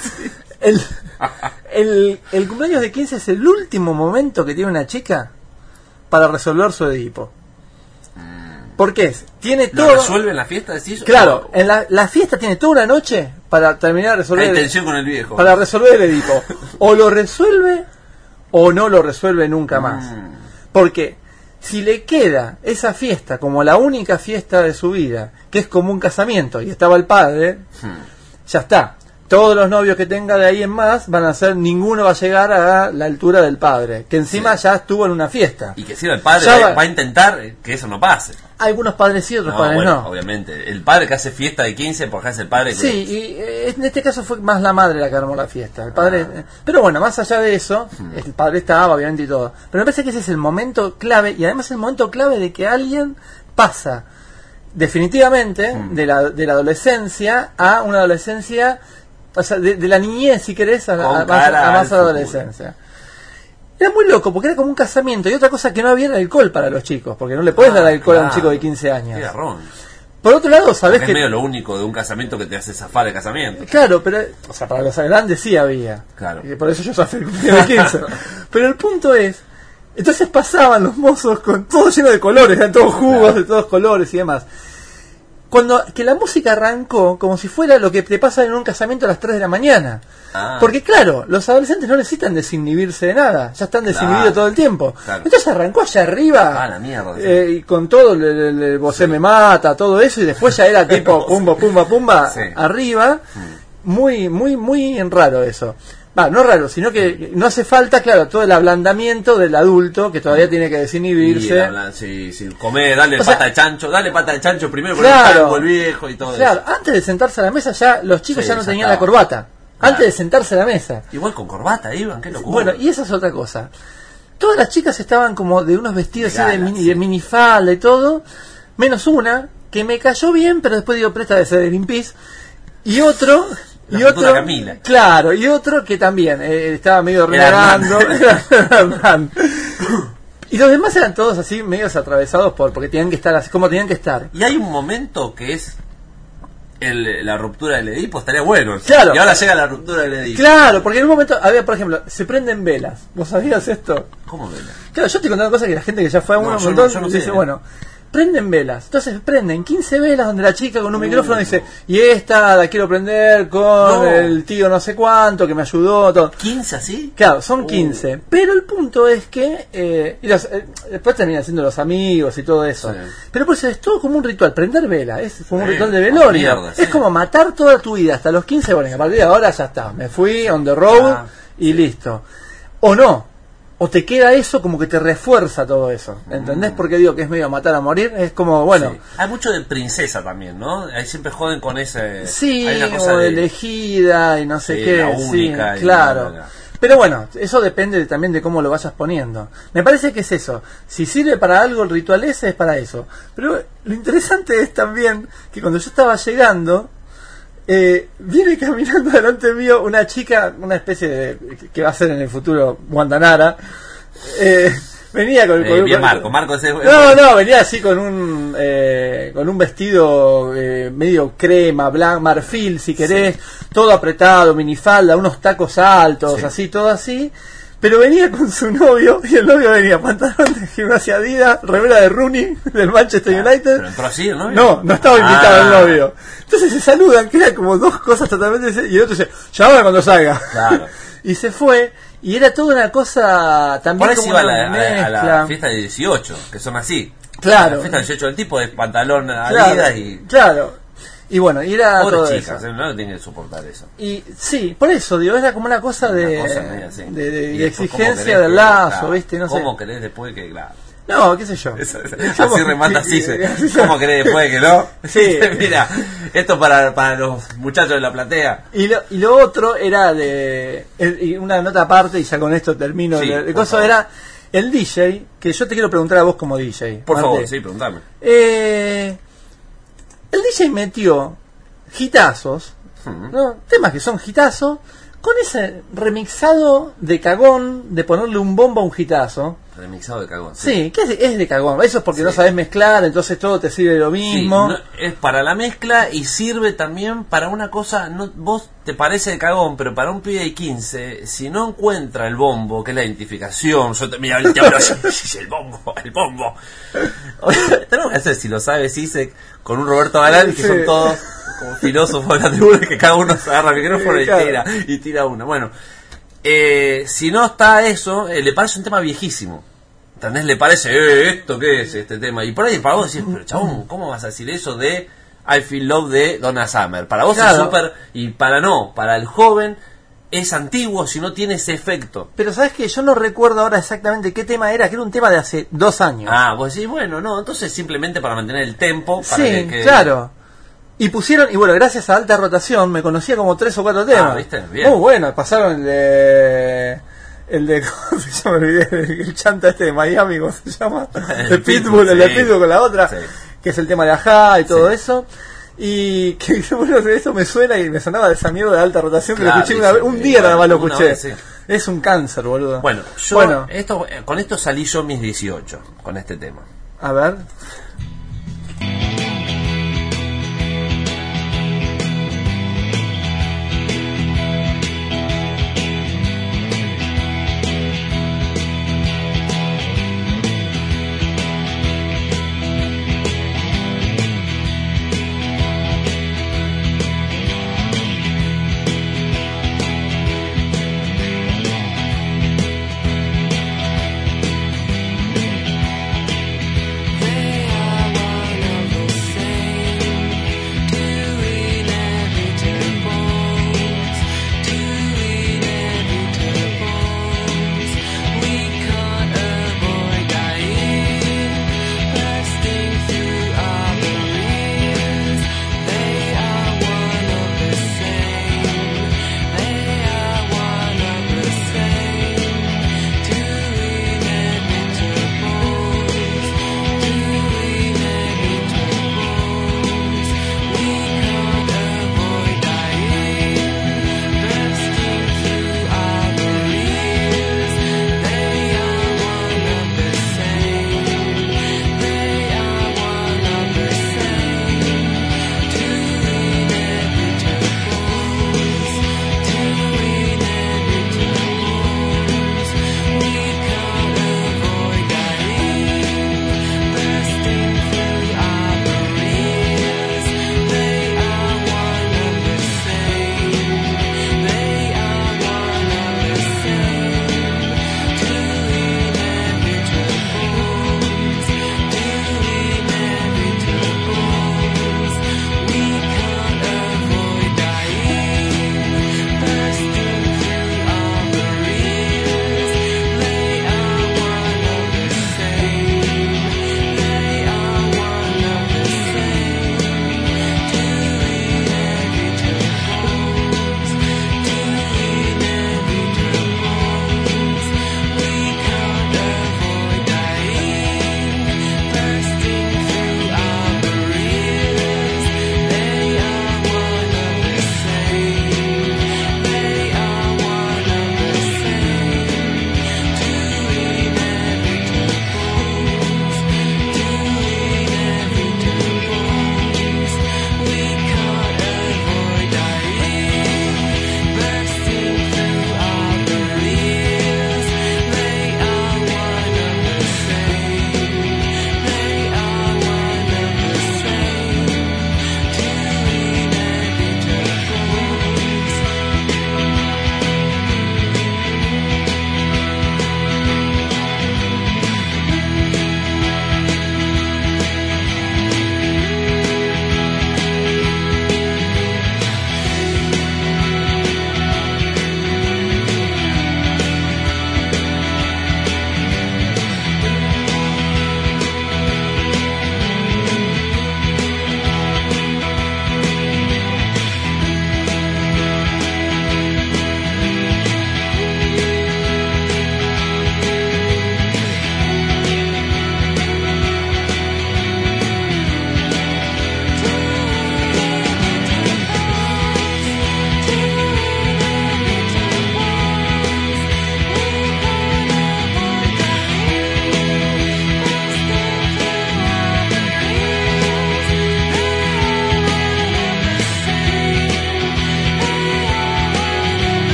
El cumpleaños de 15 es el último momento que tiene una chica para resolver su Edipo. ¿Por qué? Tiene ¿Lo todo... resuelve en la fiesta? Decís? Claro, ¿O en la fiesta tiene toda una noche para terminar de resolver... hay tensión con el viejo? Para resolver el Edipo. O lo resuelve o no lo resuelve nunca más. Porque si le queda esa fiesta como la única fiesta de su vida, que es como un casamiento, y estaba el padre, ya está. todos los novios que tenga de ahí en más van a ser, ninguno va a llegar a la altura del padre, que encima ya estuvo en una fiesta. Y que si el padre Ya va a intentar que eso no pase. Algunos padres sí, otros padres bueno, no. obviamente. El padre que hace fiesta de 15, porque es el padre que... Sí, y en este caso fue más la madre la que armó la fiesta. El padre, pero bueno, más allá de eso, el padre estaba obviamente y todo. Pero me parece que ese es el momento clave, y además el momento clave de que alguien pasa definitivamente de la adolescencia a una adolescencia, o sea, de la niñez, si querés, a más adolescencia. Era muy loco, porque era como un casamiento. Y otra cosa que no había era alcohol para los chicos, porque no le puedes dar alcohol a un chico de 15 años. Qué garrón. Por otro lado, sabés Porque que... es medio lo único de un casamiento que te hace zafar el casamiento. Claro, pero... O sea, para los grandes sí había. Claro. Y por eso yo zafé el cumpleaños de 15. Pero el punto es... Entonces pasaban los mozos con todo lleno de colores, eran todos jugos, Claro, de todos colores y demás. Cuando que la música arrancó como si fuera lo que te pasa en un casamiento a las 3 de la mañana. Porque claro, los adolescentes no necesitan desinhibirse de nada, ya están desinhibidos todo el tiempo. Claro. Entonces arrancó allá arriba, La mierda, y con todo el Vosé me mata, todo eso, y después ya era tipo pumba, pumba, pumba, Sí. arriba. Muy, muy, muy raro eso. No raro, sino que no hace falta, claro, todo el ablandamiento del adulto que todavía tiene que desinhibirse. Sí, comer, dale O sea, pata de chancho primero, claro, con el viejo y todo claro, eso. antes de sentarse a la mesa ya los chicos Sí, ya no ya tenían estaba. la corbata. Claro. Antes de sentarse a la mesa. Igual con corbata iban, qué locura. Bueno, y esa es otra cosa. Todas las chicas estaban como de unos vestidos De así gala, de minifalda y todo, menos una que me cayó bien, pero después digo, presta de ser de Greenpeace. Y otro... La y futura otro, Camila. claro, y otro que también estaba medio Era renegando. Era Hernán. Y los demás eran todos así, medios atravesados porque tenían que estar así, como tenían que estar. Y hay un momento que es la ruptura del Edipo, estaría bueno. Claro. Y ahora llega la ruptura del Edipo. Claro, porque en un momento había, por ejemplo, se prenden velas. ¿Vos sabías esto? ¿Cómo vela? Claro, yo estoy contando cosas que la gente que ya fue a No, un yo montón no sé, dice, bueno, prenden velas. Entonces prenden 15 velas donde la chica con un micrófono dice, y esta la quiero prender con el tío no sé cuánto que me ayudó, todo. ¿15 así? Claro, son 15. Pero el punto es que después terminan siendo los amigos y todo eso. Sí. Pero pues es todo como un ritual. Prender vela es como un Sí, ritual de velorio. mierda, es sí. como matar toda tu vida hasta los 15. Bueno, y a partir de ahora ya está. Me fui on the road y listo. O no. O te queda eso como que te refuerza todo eso. ¿Entendés por qué digo que es medio matar a morir? Es como, bueno... Sí. Hay mucho de princesa también, ¿no? Ahí siempre joden con ese... Sí, hay una cosa o de... elegida y no sé Sí, qué. la única sí, y claro. bla, bla, bla. Pero bueno, eso depende también de cómo lo vayas poniendo. Me parece que es eso. Si sirve para algo el ritual ese, es para eso. Pero lo interesante es también que cuando yo estaba llegando... viene caminando delante mío una chica, una especie de que va a ser en el futuro Guandanara. Venía con bien Marco ese... no, venía así con un vestido medio crema, blanco, marfil si querés, todo apretado, minifalda, unos tacos altos, Sí. así, todo así. Pero venía con su novio, y el novio venía pantalón de gimnasia Adidas, remera de Rooney, del Manchester United. ¿Pero entró así el novio? No estaba invitado el novio. Entonces se saludan, que eran como dos cosas totalmente... Y el otro dice, llámame cuando salga. Claro. Y se fue, y era toda una cosa también Por eso como iba una a mezcla. la fiesta de 18, que son así. Claro. La fiesta de 18 del tipo de pantalón Claro, Adidas y... claro. Y bueno, y era todo Pobres chicas, eso. no tienen que soportar eso. Y sí, por eso, digo, era como una cosa de, Una cosa media así. de Y después, ¿cómo exigencia querés del que- lazo, claro, ¿viste? No sé. ¿Cómo querés después que, claro? No, qué sé yo. Así remata así. ¿Cómo querés después que no? Sí. Mira, esto para los muchachos de la platea. Y lo otro era y una nota aparte, y ya con esto termino. Sí, el por coso favor. era el DJ, que yo te quiero preguntar a vos como DJ. Por Marte. favor, sí, preguntame. El DJ metió hitazos, ¿no? Temas que son hitazos, con ese remixado de cagón de ponerle un bombo a un hitazo. Remixado de cagón. Sí, que es de cagón. Eso es porque Sí. no sabes mezclar, entonces todo te sirve lo Sí, mismo. es para la mezcla y sirve también para una cosa, no, vos te parece de cagón, pero para un pibe de 15, si no encuentra el bombo, que es la identificación, yo te mira, te hablo así, el bombo. Tenemos que hacer, si lo sabes, Isaac, con un Roberto Galán, que Sí. son todos como filósofos de la tribuna, que cada uno se agarra el micrófono Sí, claro. y tira uno. Bueno, si no está eso, le parece un tema viejísimo. ¿Entendés? Le parece, ¿esto qué es este tema? Y por ahí para vos decís, pero chabón, ¿cómo vas a decir eso de I Feel Love de Donna Summer. Para vos Claro. es súper, y para el joven es antiguo si no tiene ese efecto. Pero sabes que yo no recuerdo ahora exactamente qué tema era, que era un tema de hace 2 años. Ah, vos decís, bueno, no, entonces simplemente para mantener el tempo. Para sí, claro. Y pusieron, y bueno, gracias a alta rotación me conocía como 3 o 4 temas. ¿viste? Bien. Muy bueno, pasaron el de ¿cómo se llama? Me olvidé, el chanta este de Miami, ¿cómo se llama? De Pitbull, el de sí. Pitbull con la otra, Sí. que es el tema de Ajá y todo Sí. eso. Y que bueno, eso me suena y me sonaba de esa mierda de alta rotación que Claro, lo escuché sí, un sí, día nada más lo una escuché. vez, sí. Es un cáncer, boludo. Bueno, yo con esto salí yo mis 18 con este tema. A ver. They are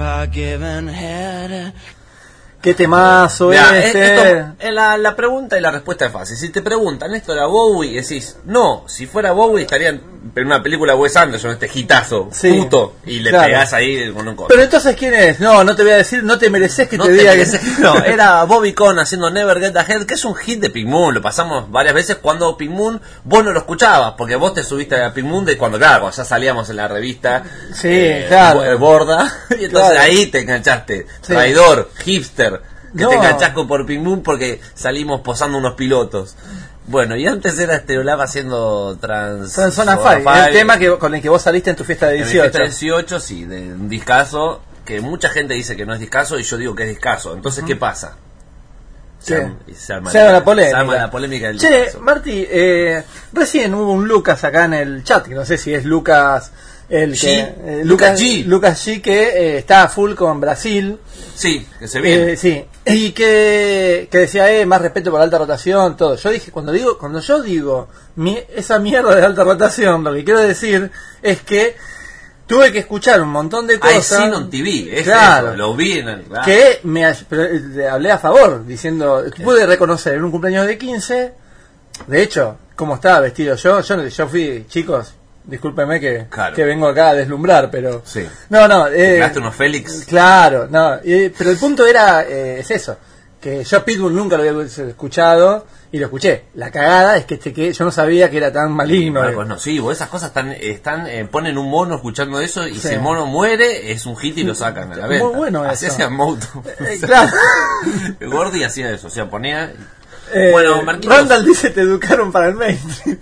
by giving head. Qué temazo Mirá, este. la pregunta y la respuesta es fácil. Si te preguntan, ¿esto era Bowie? Decís, no, si fuera Bowie estarían en una película de Wes Anderson, este hitazo, Sí, puto, y le claro. pegás ahí con un coche. Pero entonces, ¿quién es? No, no te voy a decir, no te mereces que No te te diga que mereces- no, era Bobby Cohn haciendo Never Get Ahead, que es un hit de Pink Moon, lo pasamos varias veces cuando Pink Moon, vos no lo escuchabas, porque vos te subiste a Pink Moon de cuando ya salíamos en la revista Sí, claro. Borda, y entonces Claro. ahí te enganchaste, Sí. traidor, hipster, que No. te enganchás por Pink Moon porque salimos posando unos pilotos. Bueno, y antes era Stereolab haciendo Transona Five, el tema con el que vos saliste en tu fiesta de en mi 18. fiesta 18, sí, de un discazo, que mucha gente dice que no es discazo y yo digo que es discazo. Entonces, ¿qué pasa? Sí. Se arma Se arma la polémica. Se arma la polémica del Che, discazo. Marti, recién hubo un Lucas acá en el chat, que no sé si es Lucas el G. que Lucas G. Lucas G, que está a full con Brasil. Sí, que se viene. Sí, y que decía, más respeto por la alta rotación, todo. Yo dije, cuando yo digo esa mierda de alta rotación, lo que quiero decir es que tuve que escuchar un montón de Hay cosas. Sin on TV, es Claro. eso, lo vi en el... claro. Que hablé a favor, diciendo, pude reconocer en un cumpleaños de 15, de hecho, cómo estaba vestido yo fui, chicos, discúlpenme Claro. que vengo acá a deslumbrar, pero... Sí. No, ¿Te pegaste unos Félix? Claro, no, pero el punto era, es eso, que yo Pitbull nunca lo había escuchado, y lo escuché. La cagada es que yo no sabía que era tan maligno. Marcos nocivo, esas cosas ponen un mono escuchando eso y si el mono muere es un hit y lo sacan a la venta. Muy bueno Así eso. hacía Moto. Claro. Gordy hacía eso, o sea, ponía... Bueno, Marquitos... Randall dice, te educaron para el mainstream.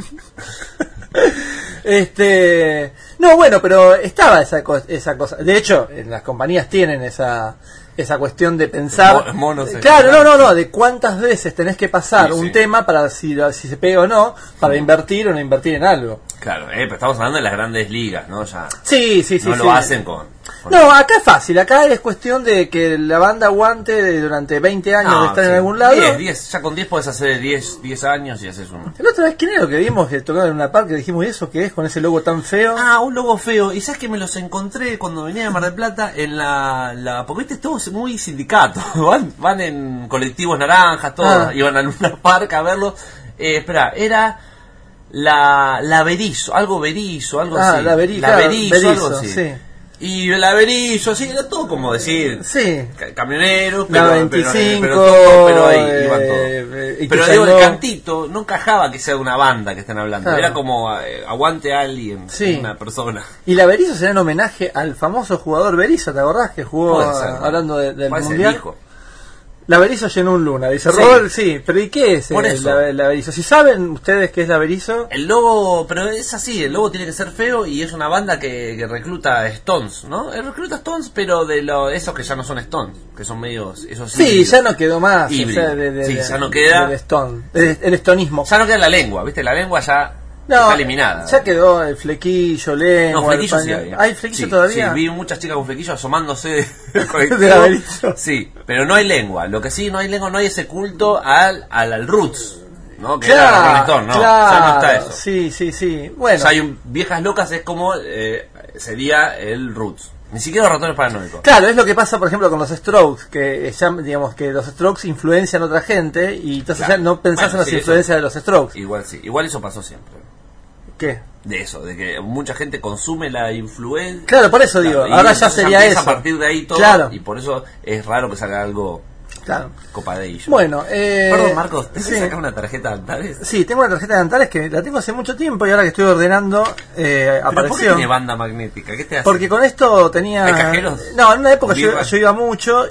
No, bueno, pero estaba esa cosa. De hecho, en las compañías tienen esa cuestión de pensar. Monos, claro, no, de cuántas veces tenés que pasar Sí, un sí. tema para si se pega o no, para invertir o no invertir en algo. Claro, pero estamos hablando de las grandes ligas, ¿no? Ya Sí, no lo hacen con... No, acá es fácil, acá es cuestión de que la banda aguante durante 20 años de estar en algún lado. 10, ya con 10 podés hacer 10 años y haces un... La otra vez, ¿quién era lo que vimos que tocaban en una parque? Dijimos, ¿y eso qué es con ese logo tan feo? Ah, un logo feo. Y sabes que me los encontré cuando venía de Mar del Plata en porque viste, todo es muy sindicato. Van en colectivos naranjas, todos. Iban a Luna Park a verlo. Espera, era la Berizo, algo Berizo, algo así. La Berizo, algo así. Sí. Y la Berizo, así, era todo como decir. Sí. Camioneros, La pero, 25, pero ahí iban todos. y Pero que digo, el llegó- cantito no encajaba que sea de una banda que estén hablando. Claro. Era como aguante a alguien, Sí. una persona. Y la Berizzo será en homenaje al famoso jugador Berizzo, ¿te acordás? Que jugó Puede ser, ¿no? hablando del Puede ser Mundial. hijo. La Berizzo llenó un Luna, dice Sí. Robert, sí, pero ¿y qué es Por eso. la Berizzo? Si saben ustedes qué es la Berizzo, El logo, pero es así, el logo tiene que ser feo y es una banda que recluta Stones, ¿no? Recluta Stones, pero de esos que ya no son Stones, que son medios, esos sí, híbridos. ya no quedó más. Híbrido. Sí, ya no queda. del Stone, el estonismo. Ya no queda la lengua, ¿viste? La lengua ya está eliminada. Ya quedó el flequillo, lengua, No, flequillo el sí paño- había. ¿Hay flequillo Sí, todavía? Sí, vi muchas chicas con flequillo asomándose del colectivo. De la Berizzo. Sí, pero no hay lengua. Lo que sí no hay lengua, no hay ese culto al Roots, ¿no? Que Claro, era Rolling Stone, ¿no? claro, Ya no está eso. Sí. Bueno, Ya hay Viejas Locas es como sería el Roots. Ni siquiera los ratones paranoicos. claro, es lo que pasa, por ejemplo, con los Strokes, que ya, digamos, que los Strokes influencian a otra gente y entonces Claro. ya no pensás Bueno, en las sí, influencias de los Strokes. Igual sí, igual eso pasó siempre. ¿Qué? De eso, de que mucha gente consume la influencia. Claro, por eso digo, y ahora ya entonces sería empieza eso. a partir de ahí todo. Claro. Y por eso es raro que salga algo Claro. copadillo. Bueno, Perdón, Marcos, ¿te sí. sacar una tarjeta de Antares? Sí, tengo una tarjeta de Antares que la tengo hace mucho tiempo y ahora que estoy ordenando ¿Pero por qué apareció. tiene banda magnética? ¿Qué te hace? Porque con esto tenía... ¿Hay cajeros? No, en una época ¿Birra? yo iba mucho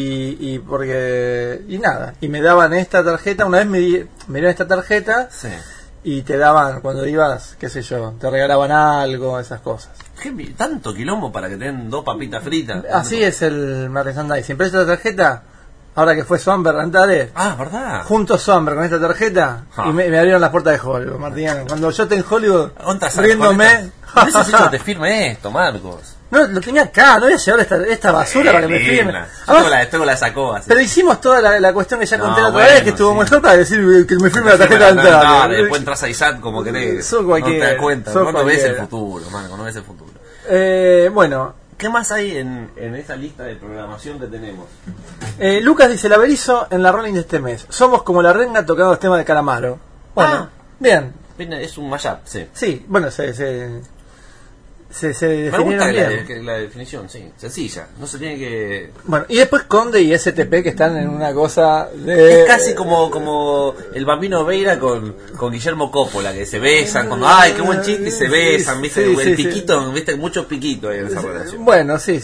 y porque... Y nada, y me daban esta tarjeta, una vez me dieron esta tarjeta Sí. y te daban, cuando ibas, qué sé yo, te regalaban algo, esas cosas. Tanto quilombo para que te den 2 papitas fritas. Así es el merchandising. Pero esta tarjeta, ahora que fue Somber Antares, Ah, ¿verdad? junto Somber con esta tarjeta, Ja. y me abrieron las puertas de Hollywood, Martín. Cuando yo esté en Hollywood, ¿Dónde estás? riéndome... No necesito te firme esto, Marcos. No, lo tenía acá, no voy a llevar esta basura para que me firme. Además, Tengo la sacó así. pero hicimos toda la cuestión que ya conté la otra bueno, vez, que estuvo sí. mejor para decir que me firme la tarjeta de No, entrada. después entras a ISAT como querés. Sos No cualquiera, te das cuenta. sos No ves el cualquiera. futuro, Marco, no ves el futuro. Bueno, ¿Qué más hay en esa lista de programación que tenemos? Lucas dice, la Berizo en la Rolling de este mes. Somos como la renga tocando los temas de Calamaro. Bueno, bien. Es un mashup, sí. Sí, bueno, se Me definieron gusta bien. la definición, sí. Sencilla. No se tiene que... Bueno, y después Conde y STP que están en una cosa de... Es casi como el Bambino Veira con Guillermo Coppola, que se besan cuando, ¡ay, qué buen chiste! Y se besan, ¿viste? Sí, el sí, piquito, sí. ¿viste? Muchos piquitos hay en esa relación. Bueno, sí.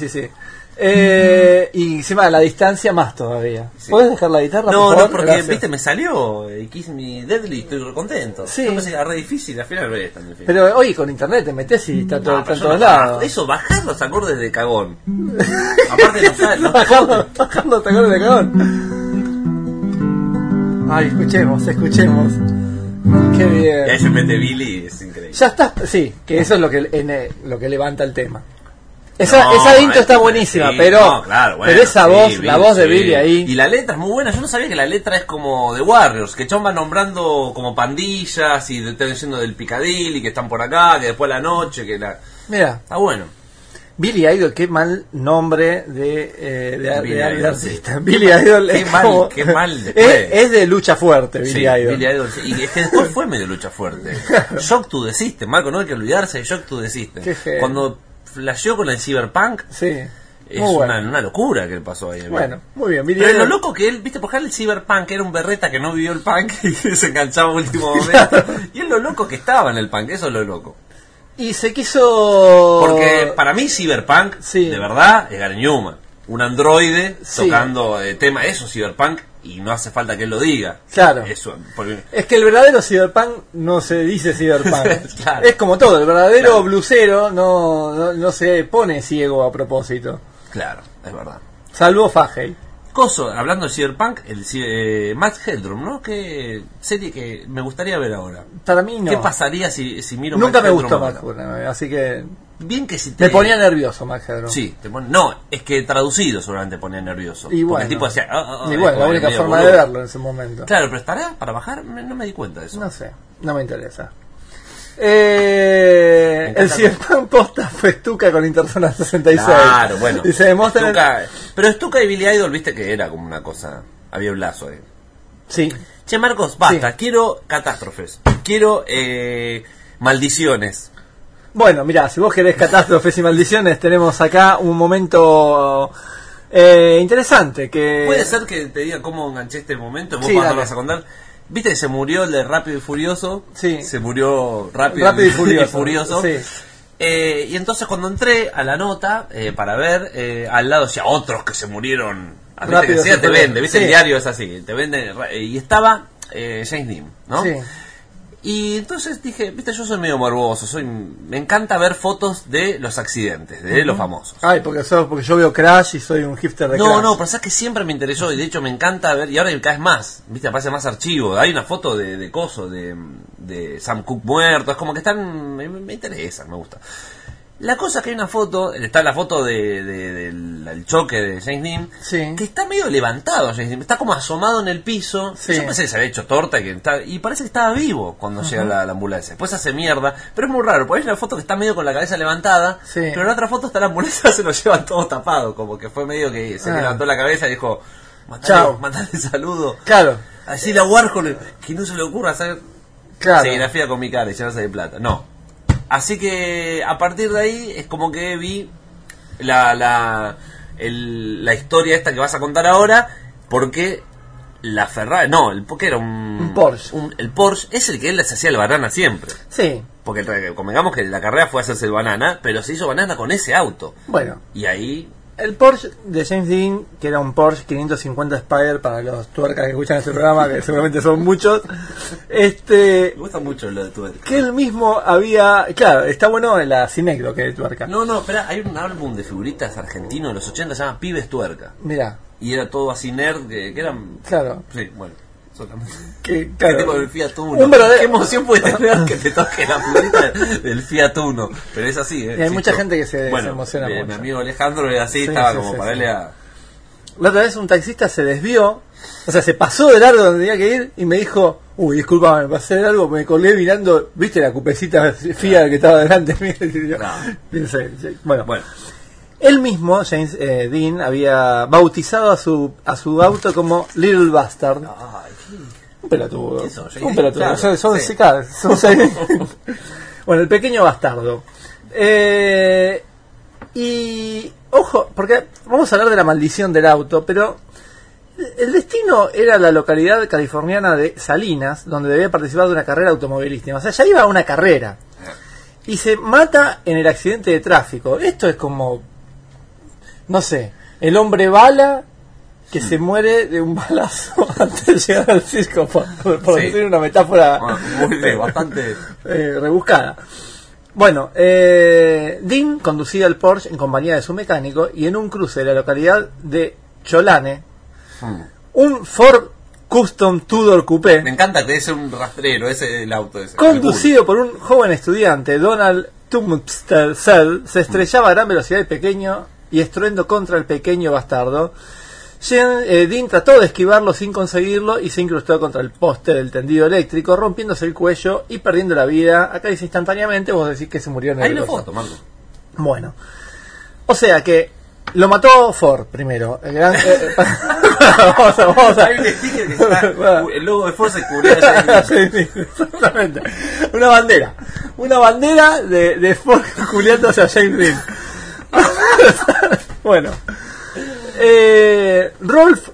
Y encima a la distancia más todavía. Sí. ¿Puedes dejar la guitarra? No, por favor? porque, Gracias. viste, me salió Kiss Me Deadly, estoy re contento. Sí. Yo pensé que era re difícil, al final no es tan difícil. Pero hoy con internet te metes y está todo, No, está pero en yo todos no bajo. lados. Eso, bajar los acordes de cagón. Aparte no sabe, no. Bajando te acuerdas de cagón. Ay, escuchemos. Qué Y ahí bien. se mete Billy, es increíble. Ya está, sí, que eso es lo que levanta el tema. Esa No, intro está buenísima, sí, pero, no, claro, bueno, pero esa sí, voz, Billy, la voz de sí. Billy ahí. Y la letra es muy buena. Yo no sabía que la letra es como de Warriors, que Chon va nombrando como pandillas y están diciendo del Piccadilly, que están por acá, que después la noche, que la... Mira, Está bueno. Billy Idol, qué mal nombre de Billy Idol, artista. sí. Billy Idol Qué es mal, como- qué mal después. es de lucha fuerte, Billy Sí, Idol. Billy Idol, sí. Y es que después fue medio lucha fuerte. Shock to the System, Marco, no hay que olvidarse de Shock to the System. Qué feo. Cuando flasheó con el Cyberpunk, Sí, es muy bueno. una locura que le pasó ahí. Bueno, muy bien. Billy Pero lo Idol. loco que él, viste, porque el Cyberpunk era un berreta que no vivió el punk y se enganchaba a último momento. Y es lo loco que estaba en el punk, eso es lo loco. Y se quiso... Porque para mí Cyberpunk, Sí. de verdad, es Gary Newman. Un androide Sí. tocando tema, eso es Cyberpunk, y no hace falta que él lo diga. Claro. Eso, porque... Es que el verdadero cyberpunk no se dice cyberpunk. Claro. Es como todo, el verdadero Claro. blusero no se pone ciego a propósito. Claro, es verdad. Salvo Fahey. Coso, hablando de Cyberpunk, Matt Headroom, ¿no? Que serie que me gustaría ver ahora. Para mí no. ¿Qué pasaría si miro Nunca me Matt gustó Headroom Matt ahora? Headroom, así que Bien que si te... me ponía nervioso Matt Headroom. Sí, no, es que traducido seguramente ponía nervioso. Y Porque bueno, el tipo decía... y bueno, la única forma de verlo en ese momento. Claro, pero estará para bajar, no me di cuenta de eso. No sé, no me interesa. encanta. El cyberpunk posta fue Stuka con Interzona 66. Claro, bueno. Y se demuestra Pero Stuka y Billy Idol, viste que era como una cosa... Había un lazo ahí. Sí. Che, Marcos, basta. Sí. Quiero catástrofes. Quiero maldiciones. Bueno, mirá, si vos querés catástrofes y maldiciones, tenemos acá un momento interesante que... Puede ser que te diga cómo enganché este momento. Vos Sí, cuando dale. lo vas a contar. Viste que se murió el de Rápido y Furioso. Sí. Se murió Rápido y Furioso. Sí. Y entonces cuando entré a la nota para ver, al lado decía otros que se murieron. Viste que Rápido decía, y te Furioso. vende, viste Sí. el diario es así, te vende. Y estaba James Dean, ¿no? Sí. Y entonces dije, viste, yo soy medio morboso, me encanta ver fotos de los accidentes, de los famosos. Ay, porque yo veo Crash y soy un hipster de Crash. No, pero sabes que siempre me interesó y de hecho me encanta ver, y ahora cada vez más, viste, aparece más archivo. Hay una foto de Coso, de Sam Cooke muerto, es como que están, me interesa, me gusta. La cosa es que hay una foto, está la foto del choque de James Dean, Sí. que está medio levantado James Dean, está como asomado en el piso. Sí. Yo pensé que se había hecho torta y parece que estaba vivo cuando llega la ambulancia. Después hace mierda, pero es muy raro, porque hay una foto que está medio con la cabeza levantada, Sí. pero en la otra foto está la ambulancia, se lo llevan todos tapados, como que fue medio que se Ah. levantó la cabeza y dijo, Chao. matale saludo. Claro, Así la Warhol, que no se le ocurra hacer claro. serigrafía con mi cara y llenarse de plata. No. Así que a partir de ahí es como que vi la historia esta que vas a contar ahora, porque la Ferrari, porque era Un Porsche. el Porsche es el que él les hacía el banana siempre. Sí, Porque convengamos que la carrera fue hacerse el banana, pero se hizo banana con ese auto. bueno. Y ahí... El Porsche de James Dean, que era un Porsche 550 Spider para los tuercas que escuchan este programa, que seguramente son muchos, Me gusta mucho lo de tuerca. que él mismo había... Claro, está bueno la Cinecdo que de tuerca. No, espera, hay un álbum de figuritas argentino de los 80, se llama Pibes Tuerca. Mirá, Y era todo así nerd, que eran... claro. Sí, bueno, solamente. Que, El tipo claro. del Fiat Uno. Un verdadero- Qué emoción puede tener que te toque la figurita del Fiat Uno. Pero es así, ¿eh? Y hay mucha Insisto. gente que se Bueno, emociona mi mucho. amigo Alejandro era así, Sí, estaba sí, como sí, para sí. darle a... La otra vez un taxista se desvió, o sea, se pasó de largo donde tenía que ir y me dijo, uy, disculpa, me pasé de largo, me colgué mirando, viste la cupecita Fiat que estaba delante mío. Y yo, No. pensé, bueno. Bueno, Él mismo, James Dean, había bautizado a su auto como Little Bastard. Un pelotudo. Un pelotudo. Claro, Son sí. Bueno, el pequeño bastardo. Y ojo, porque vamos a hablar de la maldición del auto, pero el destino era la localidad californiana de Salinas, donde debía participar de una carrera automovilística. O sea, ya iba a una carrera y se mata en el accidente de tráfico. Esto es como, no sé, el hombre bala que se muere de un balazo antes de llegar al circo, por Sí. decir una metáfora Bastante. rebuscada. Bueno, Dean conducía el Porsche en compañía de su mecánico y en un cruce de la localidad de Cholane, un Ford Custom Tudor Coupé, Me encanta que es un rastrero, ese el auto ese. conducido por un joven estudiante, Donald Tumsted, se estrellaba a gran velocidad el pequeño y estruendo contra el pequeño bastardo. Dean trató de esquivarlo sin conseguirlo y se incrustó contra el poste del tendido eléctrico, rompiéndose el cuello y perdiendo la vida. Acá dice instantáneamente, vos decís que se murió en el Hay una gozo. foto, Marco. Bueno, o sea que lo mató Ford primero. El gran, vamos a Hay un sticker que está. El logo de Ford se cubrió allá. Sí, sí, exactamente. Una bandera de Ford culiándose a James Dean. Bueno, Rolf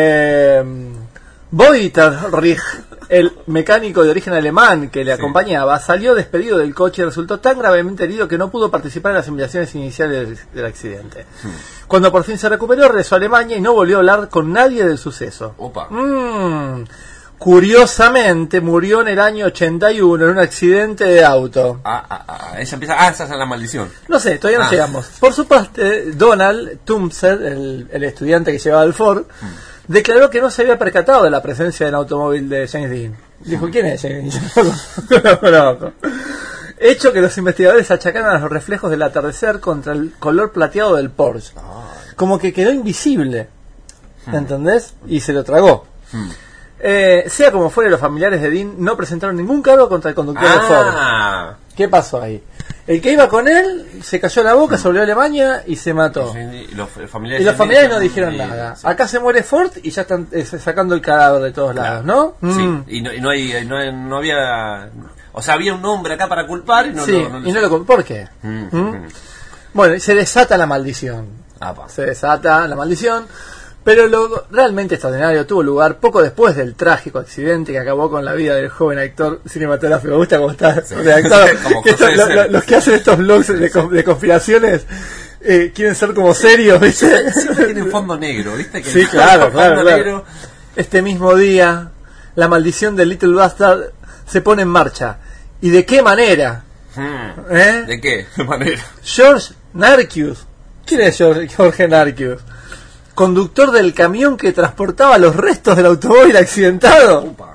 Beuterrich, el mecánico de origen alemán que le acompañaba, salió despedido del coche y resultó tan gravemente herido que no pudo participar en las investigaciones iniciales del accidente. Cuando por fin se recuperó, regresó a Alemania y no volvió a hablar con nadie del suceso. Opa. Curiosamente, murió en el año 81 en un accidente de auto. Ella empieza. Esa es la maldición. No sé, todavía no llegamos. Por su parte, Donald Tumsted, el estudiante que llevaba el Ford, declaró que no se había percatado de la presencia del automóvil de James Dean. Dijo, ¿quién es James Dean? Yo no lo conozco. Hecho que los investigadores achacaron a los reflejos del atardecer contra el color plateado del Porsche. Como que quedó invisible. ¿Entendés? Y se lo tragó. Sea como fuere, los familiares de Dean no presentaron ningún cargo contra el conductor de Ford. ¿Qué pasó ahí? El que iba con él se cayó la boca, se volvió a Alemania y se mató. Y los Y familiares, los familiares no dijeron nada. Sí. Acá se muere Ford y ya están sacando el cadáver de todos lados, ¿no? Sí. Y no había. O sea, había un nombre acá para culpar y no Sí, y no lo... ¿Por qué? Bueno, y se desata la maldición. Se desata la maldición. Pero lo realmente extraordinario tuvo lugar poco después del trágico accidente que acabó con la vida del joven actor cinematográfico. Me gusta cómo está redactado. Como Que José los que hacen estos blogs de conspiraciones quieren ser como serios, ¿viste? Siempre tienen fondo negro, ¿viste? Que Sí, claro, fondo claro. negro. Este mismo día, la maldición del Little Bastard se pone en marcha. ¿Y de qué manera? ¿De qué manera? George Narcius. ¿Quién es Jorge Narcius? Conductor del camión que transportaba los restos del automóvil accidentado. Upa.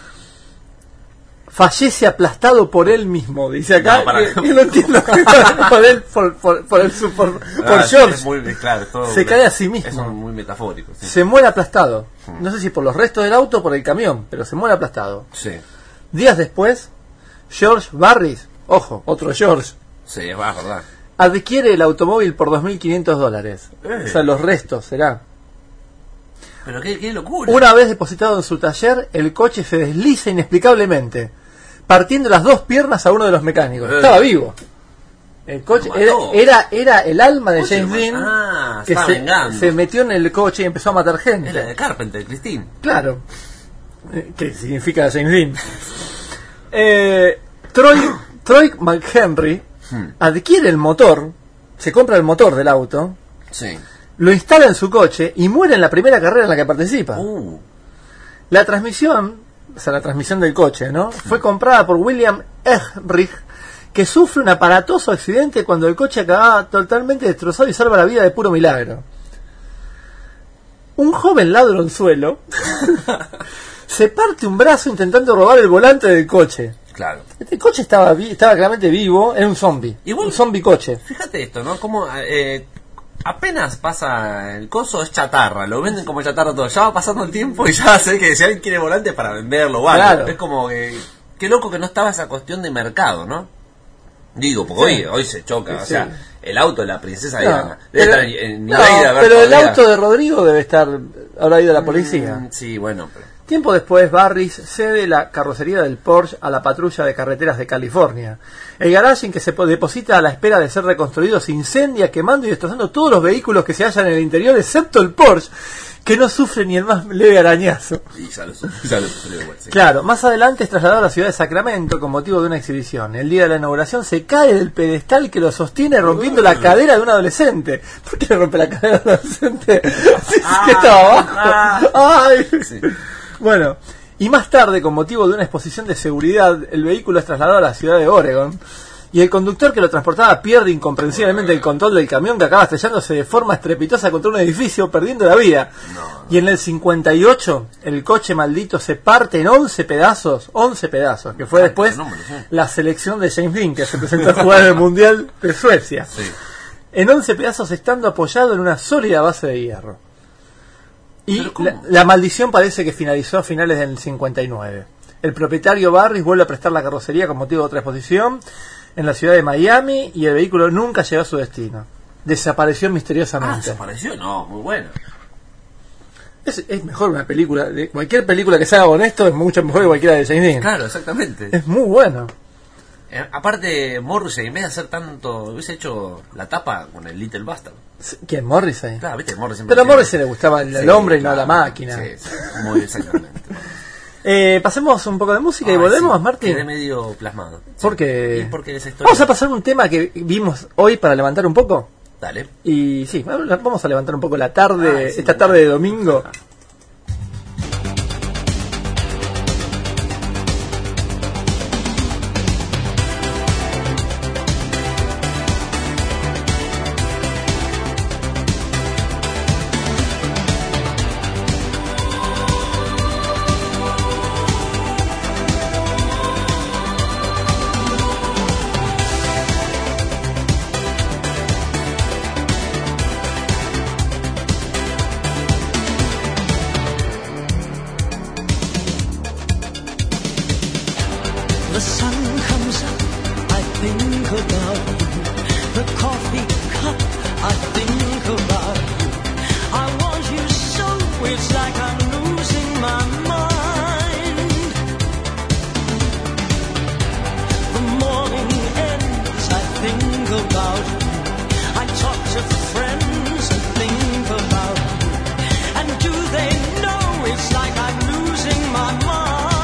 Fallece aplastado por él mismo. Dice acá. No, para. Que no entiendo. por él, por George. Es muy, claro, todo Se cae a sí mismo. Eso es muy metafórico. Sí. Se muere aplastado. No sé si por los restos del auto o por el camión, pero se muere aplastado. Sí. Días después, George Barris, ojo, otro George, Sí, es verdad. adquiere el automóvil por $2.500. O sea, los restos será. Pero qué locura. Una vez depositado en su taller, el coche se desliza inexplicablemente, partiendo las dos piernas a uno de los mecánicos. Estaba vivo. El coche Lo mató. era el alma de Coche, James Dean que estaba vengando. se metió en el coche y empezó a matar gente. Era de Carpenter, Christine. Claro. ¿Qué significa James Dean? Troy McHenry adquiere el motor, se compra el motor del auto, Sí. lo instala en su coche y muere en la primera carrera en la que participa. La transmisión, o sea, la transmisión del coche, ¿no? Fue comprada por William Ehrich, que sufre un aparatoso accidente cuando el coche acaba totalmente destrozado y salva la vida de puro milagro. Un joven ladronzuelo se parte un brazo intentando robar el volante del coche. Claro. Este coche estaba claramente vivo, era un zombie. Igual- Un zombie coche. Fíjate esto, ¿no? Como apenas pasa el coso es chatarra, lo venden como chatarra todo. Ya va pasando el tiempo y ya sé que si alguien quiere volante para venderlo o algo. Claro. Es como que qué loco que no estaba esa cuestión de mercado, ¿no? Digo, porque Sí. hoy se choca, o Sí. sea, el auto de la princesa No, Diana debe pero, estar en no, nivel de haber pero el todavía. auto de Rodrigo debe estar, habrá ido a la policía. Sí, bueno, pero... Tiempo después, Barris cede la carrocería del Porsche a la patrulla de carreteras de California. El garage en que se deposita a la espera de ser reconstruido se incendia, quemando y destrozando todos los vehículos que se hallan en el interior, excepto el Porsche, que no sufre ni el más leve arañazo. Y ya lo igual, sí. Claro, más adelante es trasladado a la ciudad de Sacramento con motivo de una exhibición. El día de la inauguración se cae del pedestal que lo sostiene rompiendo la cadera de un adolescente. ¿Por qué le rompe la cadera de un adolescente? Sí, que estaba abajo. Ay. Sí. Bueno, y más tarde, con motivo de una exposición de seguridad, el vehículo es trasladado a la ciudad de Oregon. Y el conductor que lo transportaba pierde incomprensiblemente el control del camión, que acaba estrellándose de forma estrepitosa contra un edificio, perdiendo la vida. Y en el 58, el coche maldito se parte en 11 pedazos, que fue después número, sí. la selección de James Dean, que se presentó a jugar en el Mundial de Suecia. Sí. En 11 pedazos, estando apoyado en una sólida base de hierro. Y ¿Pero cómo? la maldición parece que finalizó a finales del 59. El propietario Barris vuelve a prestar la carrocería con motivo de otra exposición en la ciudad de Miami y el vehículo nunca llegó a su destino. Desapareció misteriosamente. ¿Desapareció? No, muy bueno. Es mejor una película, cualquier película que se haga con esto es mucho mejor que cualquiera de James Dean. Claro, exactamente. Es muy bueno. Aparte, Morrissey, en vez de hacer tanto, hubiese hecho la tapa con el Little Bastard. ¿Quién? Morrissey. Claro, viste, Morrissey. Pero a Morrissey le gustaba el Sí, hombre y no claro. la máquina. Sí, sí, muy exactamente. Pasemos un poco de música y Ay, volvemos, sí, Martín. Quedé medio plasmado. Porque Y porque esa historia... vamos a pasar un tema que vimos hoy para levantar un poco. Dale. Y sí, vamos a levantar un poco la tarde, Ay, sí, esta tarde de domingo. The sun comes up, I think about you. The coffee cup, I think about you. I want you so, it's like I'm losing my mind. The morning ends, I think about you. I talk to friends and think about you. And do they know it's like I'm losing my mind?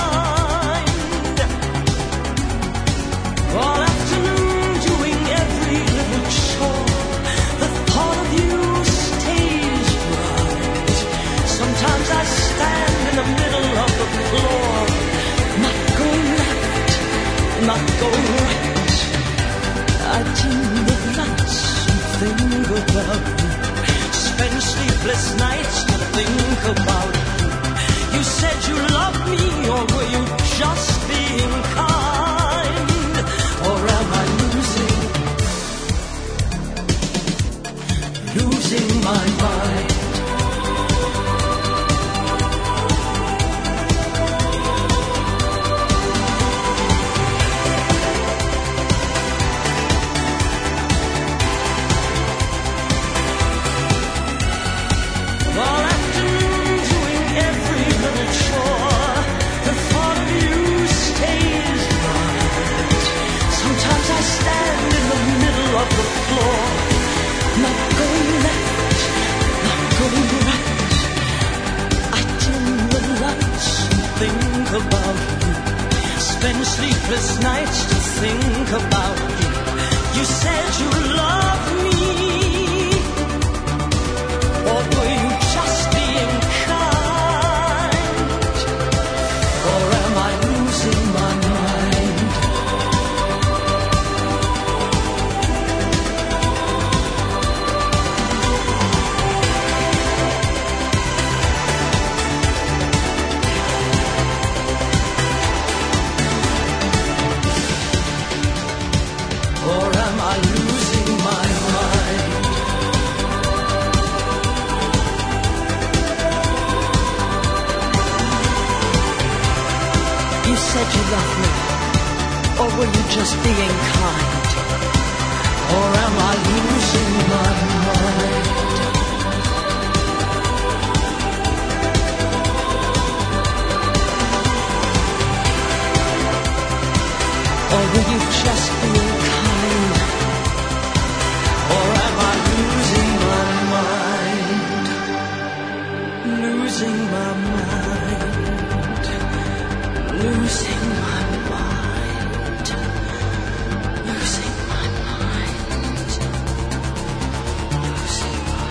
All afternoon doing every little chore. The thought of you stays bright. Sometimes I stand in the middle of the floor, not going left, not going right. I dim the lights and think about you. Spend sleepless nights to think about you. You said you loved me, or were you just being kind? Or am I losing my mind? All afternoon doing every little chore, the thought of you stays bright. Sometimes I stand in the middle of the floor, not going left, not going right. I dim the lights and think about you. Spend sleepless nights to think about you. You said you loved me, or were you just being kind? Or am I losing my mind? Or am I losing my mind? You said you loved me, or were you just being kind? Or am I losing my mind? Or will you just be kind? Or am I losing my mind? Losing my mind. Losing my mind. Losing my mind. Losing my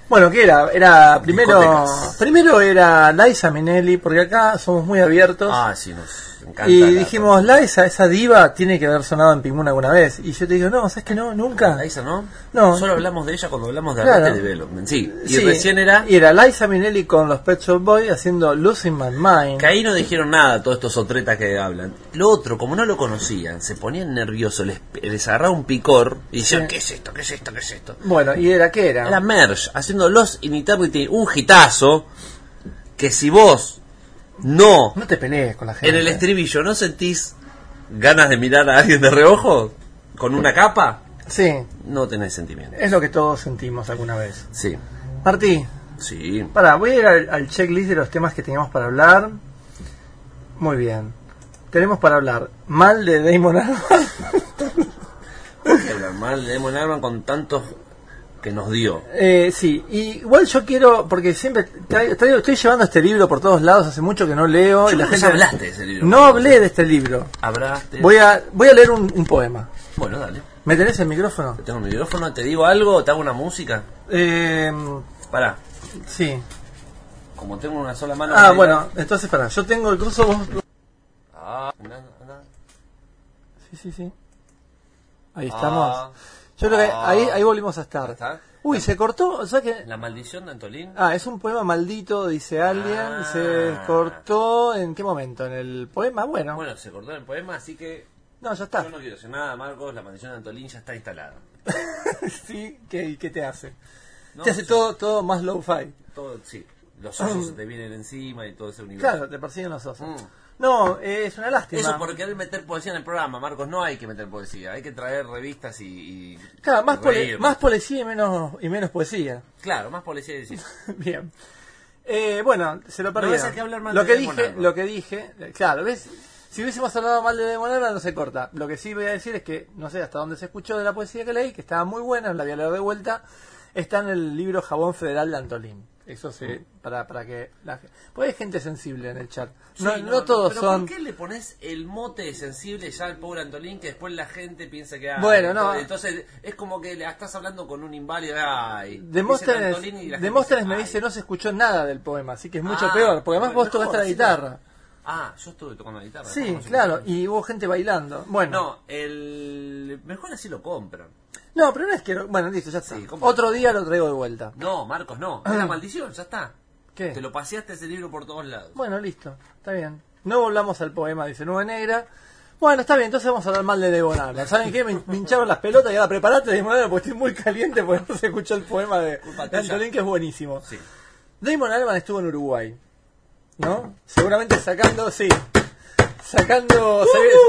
Bueno, ¿qué era? Era Discotecas. primero era Liza Minnelli, porque acá somos muy abiertos. Ah, sí, nos encanta. Y dijimos, Liza, esa diva tiene que haber sonado en Pingún alguna vez. Y yo te digo, no, ¿sabes que no? Nunca. Liza, ¿no? No. Solo hablamos de ella cuando hablamos de Claro. Arrested Development. Sí, y Sí, recién era... Y era Liza Minnelli con los Pet Shop Boys haciendo Losing My Mind. Que ahí no dijeron nada todos estos otretas que hablan. Lo otro, como no lo conocían, se ponían nerviosos, les agarraba un picor y decían, Sí. ¿qué es esto? ¿Qué es esto? ¿Qué es esto? Bueno, ¿y era qué era? Era Merge, haciendo Lost in Eternity, un hitazo, que si vos no, No te pelees con la gente. en el estribillo, no sentís ganas de mirar a alguien de reojo, con una capa, Sí, no tenés sentimiento. es lo que todos sentimos alguna vez. Sí, Martí, sí. pará, voy a ir al checklist de los temas que teníamos para hablar. Muy bien. Tenemos para hablar mal de Damon Albarn. ¿Por qué hablar mal de Damon Albarn con tantos que nos dio? Sí, y igual yo quiero, porque siempre estoy llevando este libro por todos lados, hace mucho que no leo. Yo y la creo que gente ya hablaste de ese libro. No hablé de este libro. Hablaste. Voy a leer un poema. Bueno, dale. ¿Me tenés el micrófono? Te tengo el micrófono, te digo algo, te hago una música. Pará, Sí. como tengo una sola mano. Ah, bueno, entonces pará, yo tengo el coso, vos... Ah, anda. Sí. Ahí estamos. Ah. Yo creo que ahí volvimos a estar. ¿Está? Uy, se cortó, o sea que... La maldición de Antolín. Ah, es un poema maldito, dice alguien. Ah. Se cortó, ¿en qué momento? ¿En el poema? Bueno, Bueno, se cortó el poema, así que no, ya está. yo no quiero decir nada, Marcos. La maldición de Antolín ya está instalada. Sí, ¿qué te hace? No, Te hace yo- todo más low-fi. Todo, sí. Los osos se te vienen encima y todo ese universo. Claro, te persiguen los osos. Mm. No, es una lástima. Eso por querer meter poesía en el programa, Marcos. No hay que meter poesía. Hay que traer revistas y Claro, más, reírnos. más poesía y menos poesía. Claro, más poesía y decir. Bien. Bueno, se lo No perdieron. vas a que hablar mal lo de que Damon dije, Albarn. lo que dije, claro, ¿ves? Si hubiésemos hablado mal de Damon Albarn no se corta. Lo que sí voy a decir es que no sé hasta dónde se escuchó de la poesía que leí, que estaba muy buena, la voy a leer de vuelta. Está en el libro Jabón Federal de Antolín. Eso sí, para que la gente... Pues hay gente sensible en el chat. No, Sí, no todos pero son... ¿por qué le pones el mote de sensible ya al pobre Antolín que después la gente piensa que... Bueno, no. Entonces es como que le estás hablando con un inválido. Ay, dicen Demóstenes Antolín y la gente Demóstenes dice, me ay. dice no se escuchó nada del poema, así que es mucho Ah, peor, porque además bueno, vos tocaste la sí, guitarra. Ah, yo estuve tocando la guitarra. Sí, no sé claro, por qué. y hubo gente bailando. Bueno, No, el mejor así lo compran. no, pero no es que... Bueno, listo, ya está. Sí, ¿cómo? Otro día lo traigo de vuelta. No, Marcos, no. Es la maldición, ya está. ¿Qué? Te lo paseaste ese libro por todos lados. Bueno, listo, está bien. No volvamos al poema, dice Nube Negra. Bueno, está bien, entonces vamos a hablar mal de Damon Albarn. ¿Saben qué? Me hincharon las pelotas y ahora preparate, Damon Albarn, porque estoy muy caliente porque no se escuchó el poema de Culpa de tuya. Antolín, que es buenísimo. Sí. Damon Albarn estuvo en Uruguay, ¿no? Seguramente sacando, sí. Sacando...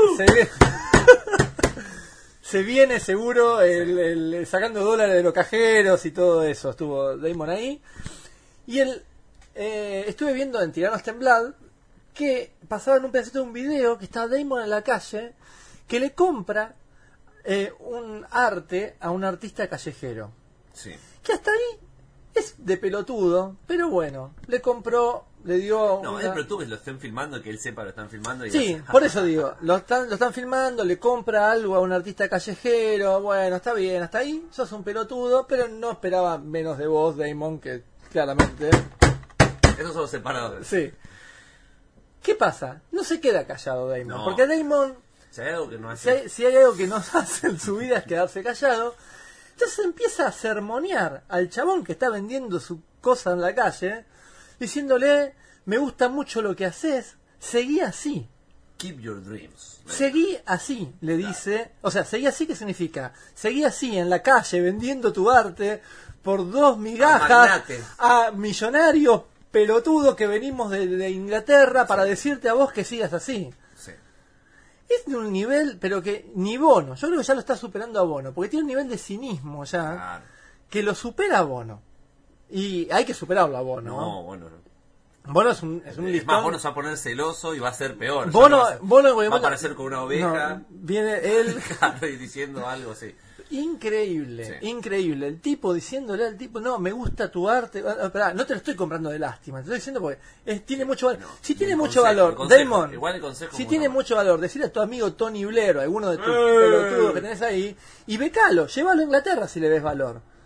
Se viene seguro sacando dólares de los cajeros y todo eso. Estuvo Damon ahí. Y estuve viendo en Tiranos Temblad que pasaban un pedacito de un video que está Damon en la calle que le compra un arte a un artista callejero. Sí. Que hasta ahí es de pelotudo, pero bueno, le compró, le dio... No, una- pero tú que lo estén filmando, que él sepa lo están filmando. Y Sí, hace- por eso digo, lo están filmando, le compra algo a un artista callejero, bueno, está bien, hasta ahí, sos un pelotudo, pero no esperaba menos de vos, Damon, que claramente... Esos son los separadores. Sí. ¿Qué pasa? No se queda callado Damon, No. porque Damon, Si hay algo que no hace... si hay algo que no hace en su vida es quedarse callado, entonces empieza a sermonear al chabón que está vendiendo su cosa en la calle, diciéndole, me gusta mucho lo que haces, seguí así. Keep your dreams. Seguí así, le dice. O sea, seguí así, ¿qué significa? Seguí así en la calle vendiendo tu arte por 2 migajas magnates. a millonarios pelotudos que venimos de Inglaterra para decirte a vos que sigas así. Sí. Es de un nivel, pero que ni Bono, yo creo que ya lo está superando a Bono, porque tiene un nivel de cinismo ya Claro. que lo supera a Bono. Y hay que superarlo a Bono. No, bueno, no. Bono es un Es listón. más, Bono se va a poner celoso y va a ser peor. Ya Bono, no va a- Bono, va a aparecer con una oveja. No, viene él. Claro, y diciendo algo así. Increíble, Sí. increíble. El tipo diciéndole al tipo, no, me gusta tu arte. Esperá, no te lo estoy comprando de lástima, te estoy diciendo porque tiene mucho valor. No, si tiene el mucho consejo, valor, el consejo, Damon, igual el consejo si es tiene bueno. mucho valor, decirle a tu amigo Tony Blair o alguno de tus pelotudos que tenés ahí, y becalo, llévalo a Inglaterra si le ves valor. Claro.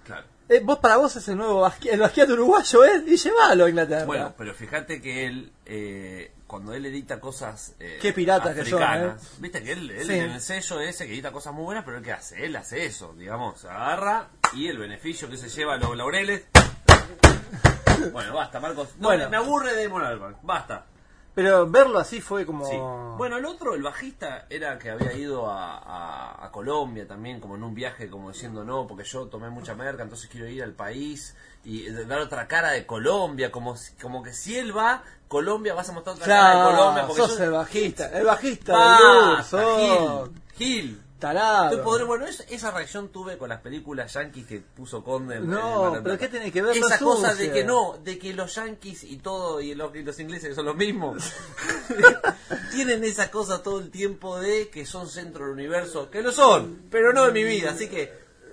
Vos para vos es el nuevo el Basquiat uruguayo, y llévalo a Inglaterra. Bueno, pero fíjate que él, cuando él edita cosas Qué piratas que son, africanas, viste que él Sí. tiene el sello ese que edita cosas muy buenas, pero ¿qué hace? Él hace eso, digamos, agarra y el beneficio que se lleva a los laureles. Bueno, basta, Marcos. No, Bueno. me aburre de Albarn, basta. Pero verlo así fue como... Sí. Bueno, el otro, el bajista, era que había ido a Colombia también, como en un viaje, como diciendo no, porque yo tomé mucha merca, entonces quiero ir al país y dar otra cara de Colombia, como que si él va, Colombia, vas a mostrar otra cara de Colombia. Claro, Porque sos yo- el bajista de Luz, Basta, sos Gil. tarado. Estoy podrido. Bueno, esa reacción tuve con las películas yankees que puso Conde en No, Mar del pero Plata. ¿qué tiene que ver? Esa No cosa sucia. de que no, de que los yankees y todo, y los ingleses que son los mismos, tienen esa cosa todo el tiempo de que son centro del universo, que lo son, pero no de mi vida, así que...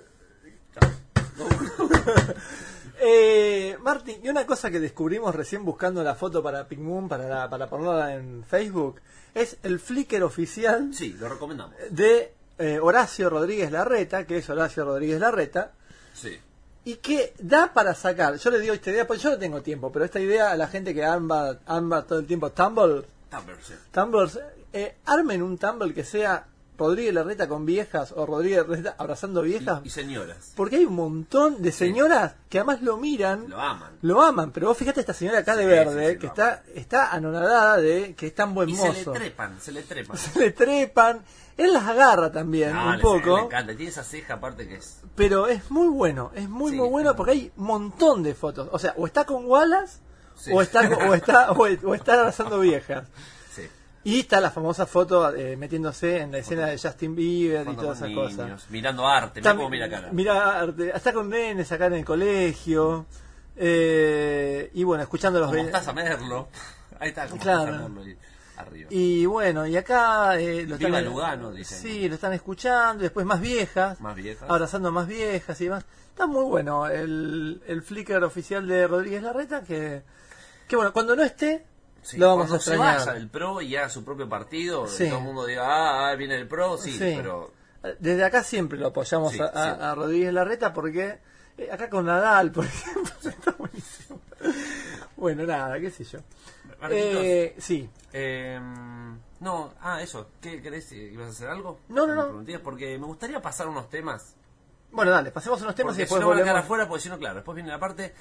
Martín, y una cosa que descubrimos recién buscando la foto para Pink Moon, para ponerla en Facebook, es el Flickr oficial Sí, lo recomendamos. de Horacio Rodríguez Larreta, que es Horacio Rodríguez Larreta, Sí. y que da para sacar. Yo le digo esta idea, pues yo no tengo tiempo, pero esta idea a la gente que amba todo el tiempo Tumblr, Tumblrs, armen un Tumblr que sea Rodríguez Larreta con viejas o Rodríguez Larreta abrazando viejas. Y señoras. Porque hay un montón de señoras que además lo miran, Lo aman. pero vos fíjate esta señora acá de Sí, verde, sí, sí, que lo está anonadada de que es tan buen Y mozo. se le trepan. Se le trepan, él las agarra también No, un le poco, encanta, tiene esa ceja aparte que es... pero es muy bueno, es muy Sí, muy bueno está porque hay un montón de fotos, o sea, o está con Wallace Sí. o está abrazando viejas. Sí. Y está la famosa foto metiéndose en la escena de Justin Bieber y Cuando todas con esas niños, cosas. mirando arte, mira Tam- cómo mira cara. Mira, está con nenes acá en el colegio. Y bueno, escuchando los Como estás a Merlo. Ahí está, como Claro. estás a Merlo ahí arriba. Y bueno, y acá lo Viva están, Lugano, dicen. Sí, lo están escuchando. Y después más viejas. Más viejas. Abrazando más viejas y demás. Está muy bueno el Flickr oficial de Rodríguez Larreta. Que bueno, cuando no esté, Sí, lo vamos a cuando se extrañar. vaya del PRO y haga su propio partido, Sí. y todo el mundo diga, viene el PRO, sí, Sí. pero... Desde acá siempre lo apoyamos Sí, a siempre. Rodríguez Larreta porque acá con Nadal, por ejemplo, está buenísimo. Bueno, nada, qué sé yo. Marquitos, Sí. no, eso, ¿qué querés? ¿Ibas a hacer algo? No. Me preguntías, porque me gustaría pasar unos temas. Bueno, dale, pasemos unos temas Porque y después si no van a quedar volvemos. afuera, porque si no, claro, después viene la parte...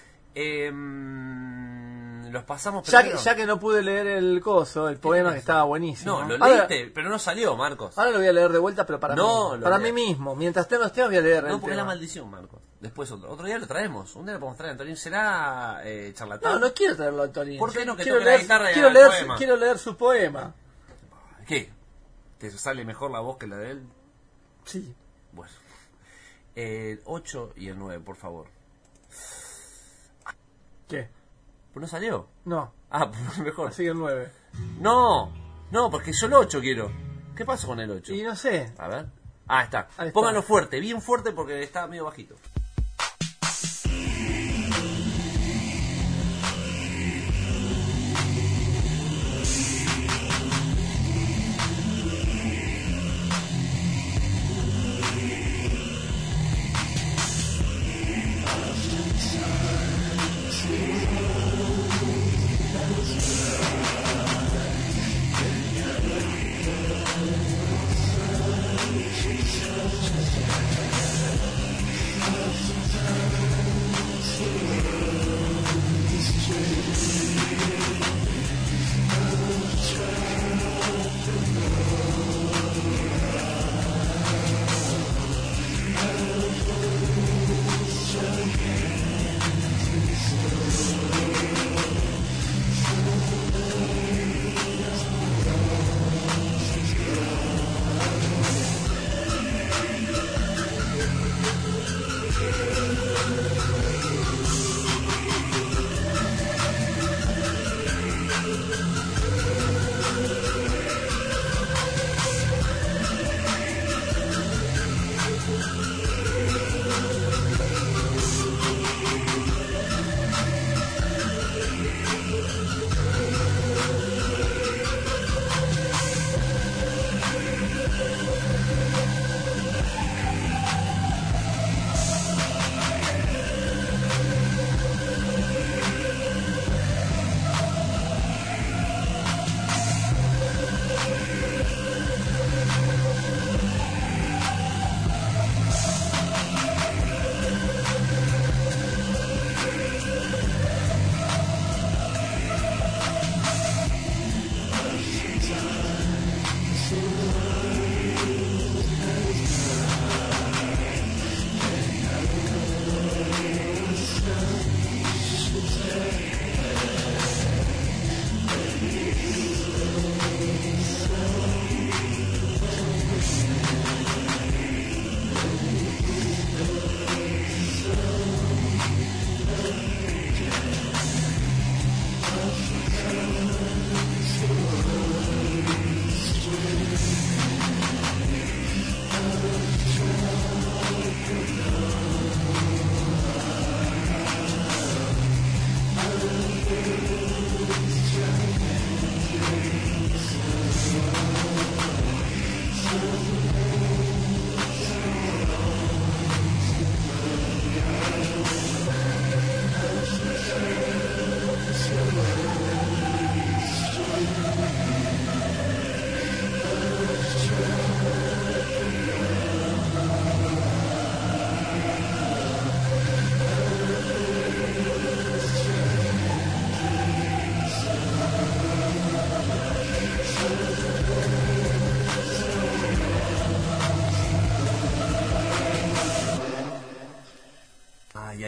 los pasamos Ya primero. que no pude leer el coso, el poema que estaba buenísimo. No, lo Ahora- leíste, pero no salió, Marcos. Ahora lo voy a leer de vuelta, pero para No, mí. lo Para lees. mí mismo. Mientras estén los temas voy a leer No, el porque es la tema. maldición, Marcos. Después otro día lo traemos. Un día lo podemos traer. Antonio será charlatán. No quiero traerlo a Tony. ¿Por qué no? Que quiero toque la leer, guitarra y quiero, haga leer, el poema. quiero leer su poema. ¿Qué? ¿Te sale mejor la voz que la de él? Sí. Bueno. El 8 y el 9, por favor. ¿Qué? ¿Pues no salió? No. Pues mejor. Así que el 9. No, porque yo el 8 quiero. ¿Qué pasa con el 8? Y no sé. A ver. Está. Ahí está. Pónganlo fuerte, bien fuerte porque está medio bajito.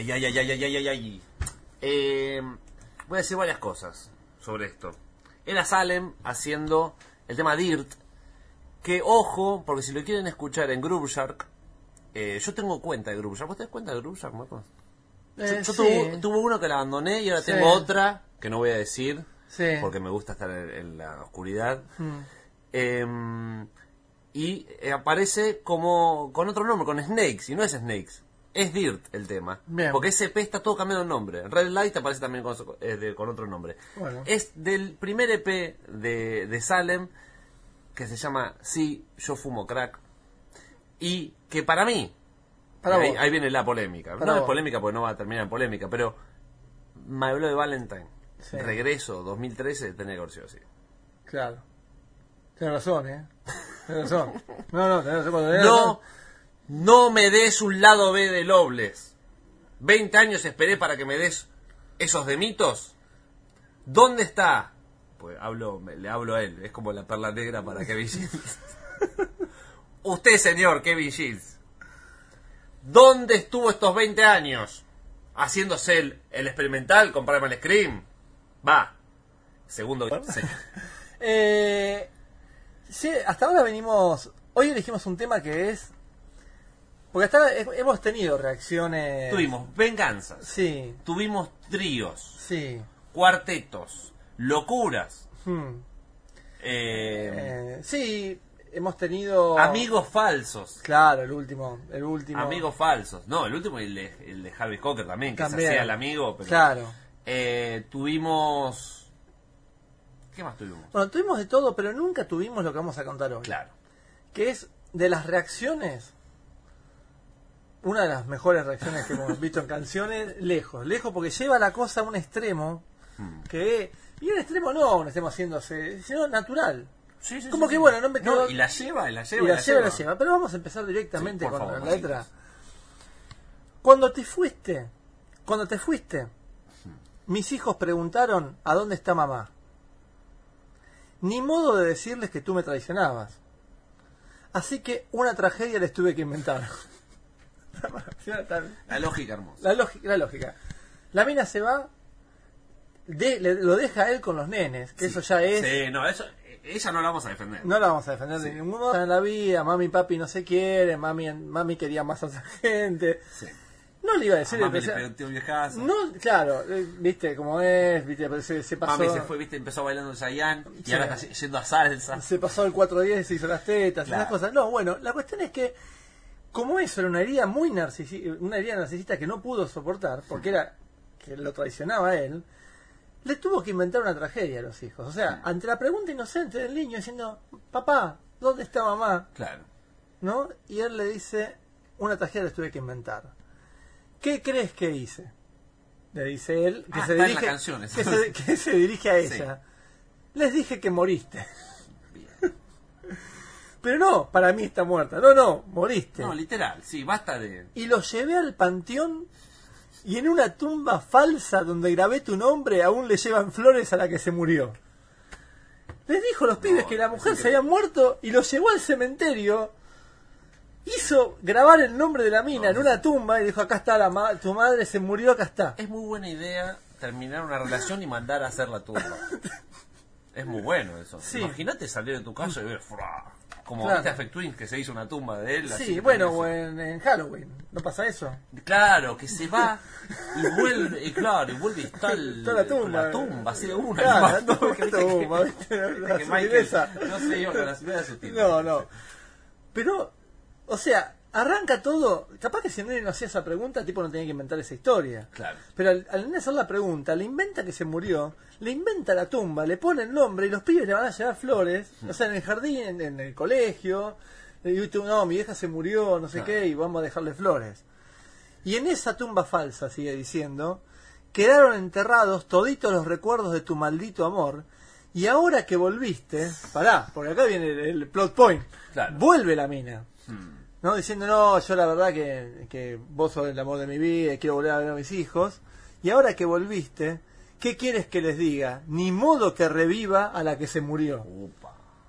Voy a decir varias cosas sobre esto. Era Salem haciendo el tema Dirt, que ojo, porque si lo quieren escuchar en Groove Shark, yo tengo cuenta de Groove Shark. ¿Vos tenés cuenta de Groove Shark, Marcos? Yo Sí. tuve uno que la abandoné y ahora Sí. tengo otra que no voy a decir Sí. porque me gusta estar en la oscuridad. Y aparece como con otro nombre, con Snakes, y no es Snakes, es Dirt el tema. Bien. Porque ese EP está todo cambiando el nombre. Red Light aparece también con otro nombre. Bueno. Es del primer EP de Salem, que se llama Sí, yo fumo crack. Y que para mí, Para vos. ahí viene la polémica. Para No es vos. polémica porque no va a terminar en polémica, pero My Bloody Valentine, Sí. regreso 2013, tenía que haber sido así. Claro. Tienes razón, Tienes razón. No, tenés razón. Cuando tenés No, razón. no me des un lado B de Loveless. 20 años esperé para que me des esos de mitos. ¿Dónde está? Pues le hablo a él. Es como la perla negra para Kevin Shields. Usted, señor Kevin Shields. ¿Dónde estuvo estos 20 años? Haciéndose el experimental con Primal Scream. Va. Segundo. Sí. Sí, hasta ahora venimos... Hoy elegimos un tema que es... Porque hasta ahora hemos tenido reacciones... Tuvimos venganzas. Sí, Tuvimos tríos. sí. Cuartetos. Locuras. Sí, hemos tenido... Amigos falsos. Claro, el último. Amigos falsos. No, el último el de Harvey Cocker también, que También. se hacía el amigo. Pero, Claro. Tuvimos... ¿Qué más tuvimos? Bueno, tuvimos de todo, pero nunca tuvimos lo que vamos a contar hoy. Claro. Que es de las reacciones, una de las mejores reacciones que hemos visto en canciones, lejos porque lleva la cosa a un extremo, y un extremo no un extremo haciéndose, sino natural. Sí, sí, Como sí, que sí. bueno, no me quedo... No, y la lleva. Y la lleva. Pero vamos a empezar directamente Sí, por con favor, la letra. Marquitos. Cuando te fuiste, mis hijos preguntaron ¿a dónde está mamá? Ni modo de decirles que tú me traicionabas. Así que una tragedia les tuve que inventar. La lógica hermosa. La lógica. La mina se va, lo deja a él con los nenes, que eso ya es... Sí, no, eso... Ella no la vamos a defender. No la vamos a defender de ningún modo. En la vida, mami y papi no se quieren, mami quería más a esa gente. Sí. No le iba a decir... Mami le pegó un tío viejazo. no, claro, viste cómo es, viste, pero se pasó... Mami se fue, viste, empezó bailando Chayanne y Sí. ahora está yendo a salsa. Se pasó el 410, se hizo las tetas, Claro. esas cosas. No, bueno, la cuestión es que, como eso era una herida muy narcisista que no pudo soportar, porque era que lo traicionaba a él, le tuvo que inventar una tragedia a los hijos. O sea, ante la pregunta inocente del niño diciendo, papá, ¿dónde está mamá? Claro. ¿No? Y él le dice, una tragedia les tuve que inventar. ¿Qué crees que hice? Le dice él, que, Ah, se, está en dirige, la canción, eso. que se dirige a Sí. ella. Les dije que moriste. Bien. Pero no, para mí está muerta. No, moriste. No, literal, sí, basta de... Y lo llevé al panteón y en una tumba falsa donde grabé tu nombre aún le llevan flores a la que se murió. Les dijo a los pibes que la mujer se había muerto y lo llevó al cementerio. Hizo grabar el nombre de la mina en una tumba y dijo, acá está tu madre se murió, acá está. Es muy buena idea terminar una relación y mandar a hacer la tumba. Es muy bueno eso. Sí. Imagínate salir de tu casa y ver... ¡fra! Como Claro. viste a Fake Twins que se hizo una tumba de él. así Sí, que bueno, también o en Halloween, ¿no pasa eso? Claro, que se va y vuelve, y claro, y vuelve y está Está la tumba. la tumba, así de una. Claro, nomás, ¿no? la tumba, ¿viste? La que Michael sutileza. no se iba con la sutileza sutil. No. Pero, o sea, arranca todo. Capaz que si el nene no hacía esa pregunta, el tipo no tenía que inventar esa historia. Claro. Pero al nene hacer la pregunta, le inventa que se murió, le inventa la tumba, le pone el nombre y los pibes le van a llevar flores. O sea, en el jardín, en el colegio. Y tú, no, mi vieja se murió, no sé Claro. qué, y vamos a dejarle flores. Y en esa tumba falsa, sigue diciendo, quedaron enterrados toditos los recuerdos de tu maldito amor. Y ahora que volviste, pará, porque acá viene el plot point, Claro. vuelve la mina. ¿No? Diciendo, no, yo la verdad que vos sos el amor de mi vida y quiero volver a ver a mis hijos. Y ahora que volviste, ¿qué quieres que les diga? Ni modo que reviva a la que se murió. Upa.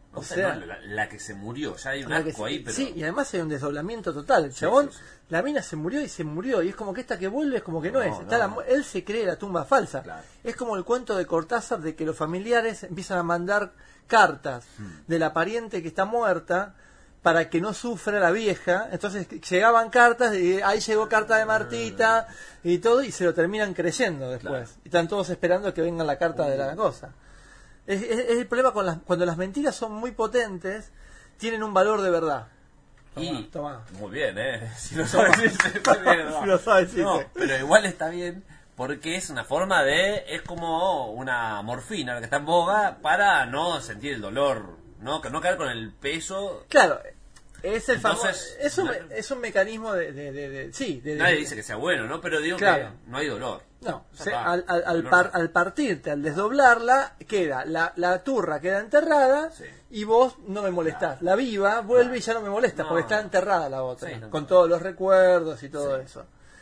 O O sea, sea, no, la que se murió, ya hay un la que asco se- ahí, pero... Sí, y además hay un desdoblamiento total. El Sí, chabón, sí, sí. la mina se murió, y es como que esta que vuelve es como que no, No, es. Está no. él se cree la tumba falsa. Claro. Es como el cuento de Cortázar de que los familiares empiezan a mandar cartas de la pariente que está muerta para que no sufra la vieja. Entonces llegaban cartas, y ahí llegó carta de Martita y todo, y se lo terminan creyendo después. Claro. Y están todos esperando que venga la carta de la cosa. Es el problema cuando las mentiras son muy potentes, tienen un valor de verdad. Y, Toma. muy bien, si lo sabes decirse, está bien, no. Si lo sabes decirse. No, pero igual está bien, porque es una forma es como una morfina, la que está en boga, para no sentir el dolor, no caer con el peso. Claro, es el famoso. Entonces, Es un mecanismo sí. Nadie dice que sea bueno, ¿no? Pero digo Claro. que no hay dolor. No, Ya se- está. al partirte, al desdoblarla, queda la turra queda enterrada Sí. y vos no me molestás. La viva vuelve y ya no me molesta No. porque está enterrada la otra, Sí, no, con no. todos los recuerdos y todo Sí. eso.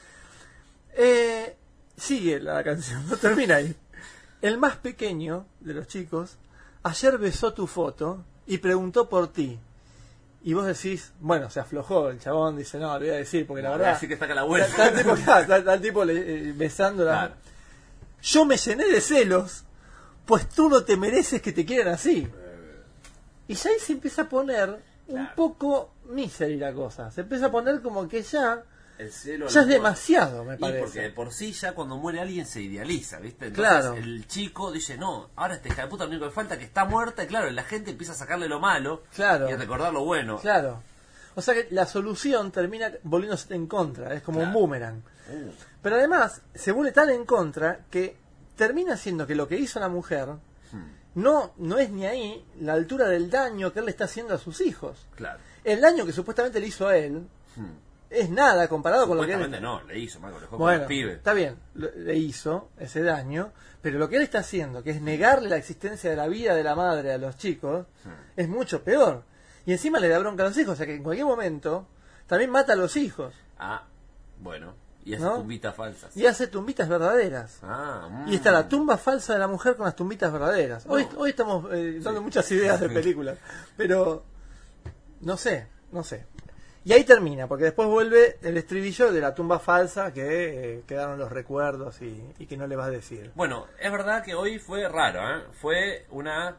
Sigue la canción, no termina ahí. El más pequeño de los chicos ayer besó tu foto y preguntó por ti. Y vos decís, bueno, se aflojó el chabón, dice, no, le voy a decir, porque la No, verdad... así que está acá la vuelta. Está el tipo, está el tipo besándola. Claro. Yo me llené de celos, pues tú no te mereces que te quieran así. Y ya ahí se empieza a poner un Claro. poco misery la cosa. Se empieza a poner como que ya El celo, es el- demasiado, me Y porque de parece. por sí ya cuando muere alguien se idealiza, ¿viste? Entonces Claro. el chico dice, no, ahora esta hija de puta lo único que falta es que está muerta, y claro, la gente empieza a sacarle lo malo Claro. y a recordar lo bueno. Claro. O sea que la solución termina volviéndose en contra, es como Claro. un boomerang. Pero además se vuelve tan en contra que termina siendo que lo que hizo la mujer no es ni ahí la altura del daño que él le está haciendo a sus hijos. Claro. El daño que supuestamente le hizo a él es nada comparado con lo que él... Supuestamente no, le hizo, Marco, le dejó con Bueno, los pibes. está bien, le hizo ese daño, pero lo que él está haciendo, que es negarle la existencia de la vida de la madre a los chicos, es mucho peor. Y encima le da bronca a los hijos, o sea que en cualquier momento también mata a los hijos Ah, bueno, y hace ¿No? tumbitas falsas. y hace tumbitas verdaderas. Ah, Y está la tumba falsa de la mujer con las tumbitas verdaderas. Hoy estamos dando muchas ideas de películas, pero no sé. Y ahí termina, porque después vuelve el estribillo de la tumba falsa que quedaron los recuerdos y que no le vas a decir. Bueno, es verdad que hoy fue raro, ¿eh? Fue una...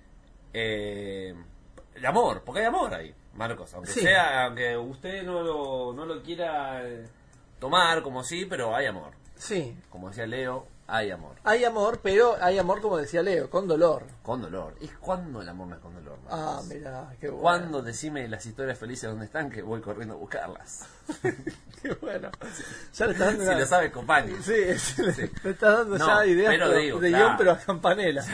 de amor, porque hay amor ahí, Marcos. Aunque Sí. aunque usted no lo quiera tomar como sí, pero hay amor. Sí, Como decía Leo, hay amor. hay amor, pero hay amor, como decía Leo, con dolor. Con dolor. ¿Y cuándo el amor no es con dolor? Marcos? Ah, mira, qué bueno. ¿Cuándo decime las historias felices dónde están que voy corriendo a buscarlas? Qué bueno. Ya le estás dando Si una- lo sabe, compañero. Sí, le estás dando No, ya ideas pero digo, de claro. guión, pero a campanela.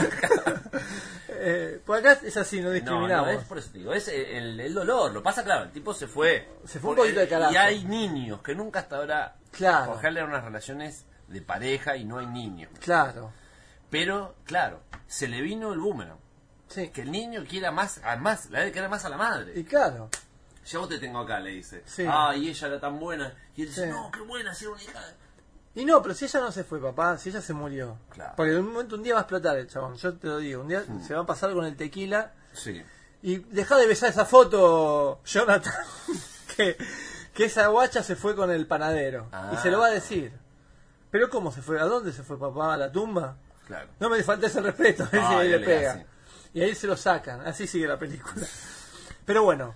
Por acá es así, no No, discriminamos. no, es por eso te digo, es el dolor. Lo pasa, claro, el tipo se fue. Se fue un poquito de carajo. Y hay niños que nunca hasta ahora. Claro. Por ejemplo, eran unas relaciones de pareja y no hay niños. Claro, Pero, claro, se le vino el boomerang. sí. Que el niño quiera más, además, la debe querer más a la madre. Y claro, Ya vos te tengo acá, le dice. Sí. Y ella era tan buena. Y él dice, Sí. no, qué buena, ser una hija de... y no, pero si ella no se fue, papá, si ella se murió. Claro. Porque en un momento, un día va a explotar el chabón, yo te lo digo. Un día se va a pasar con el tequila. Sí. Y deja de besar esa foto, Jonathan, que esa guacha se fue con el panadero. Y se lo va a decir. ¿Pero cómo se fue? ¿A dónde se fue, papá? ¿A la tumba? Clalo. No me faltes el respeto, No, ese ya le le pega. hace. Y ahí se lo sacan, así sigue la película. Pero bueno.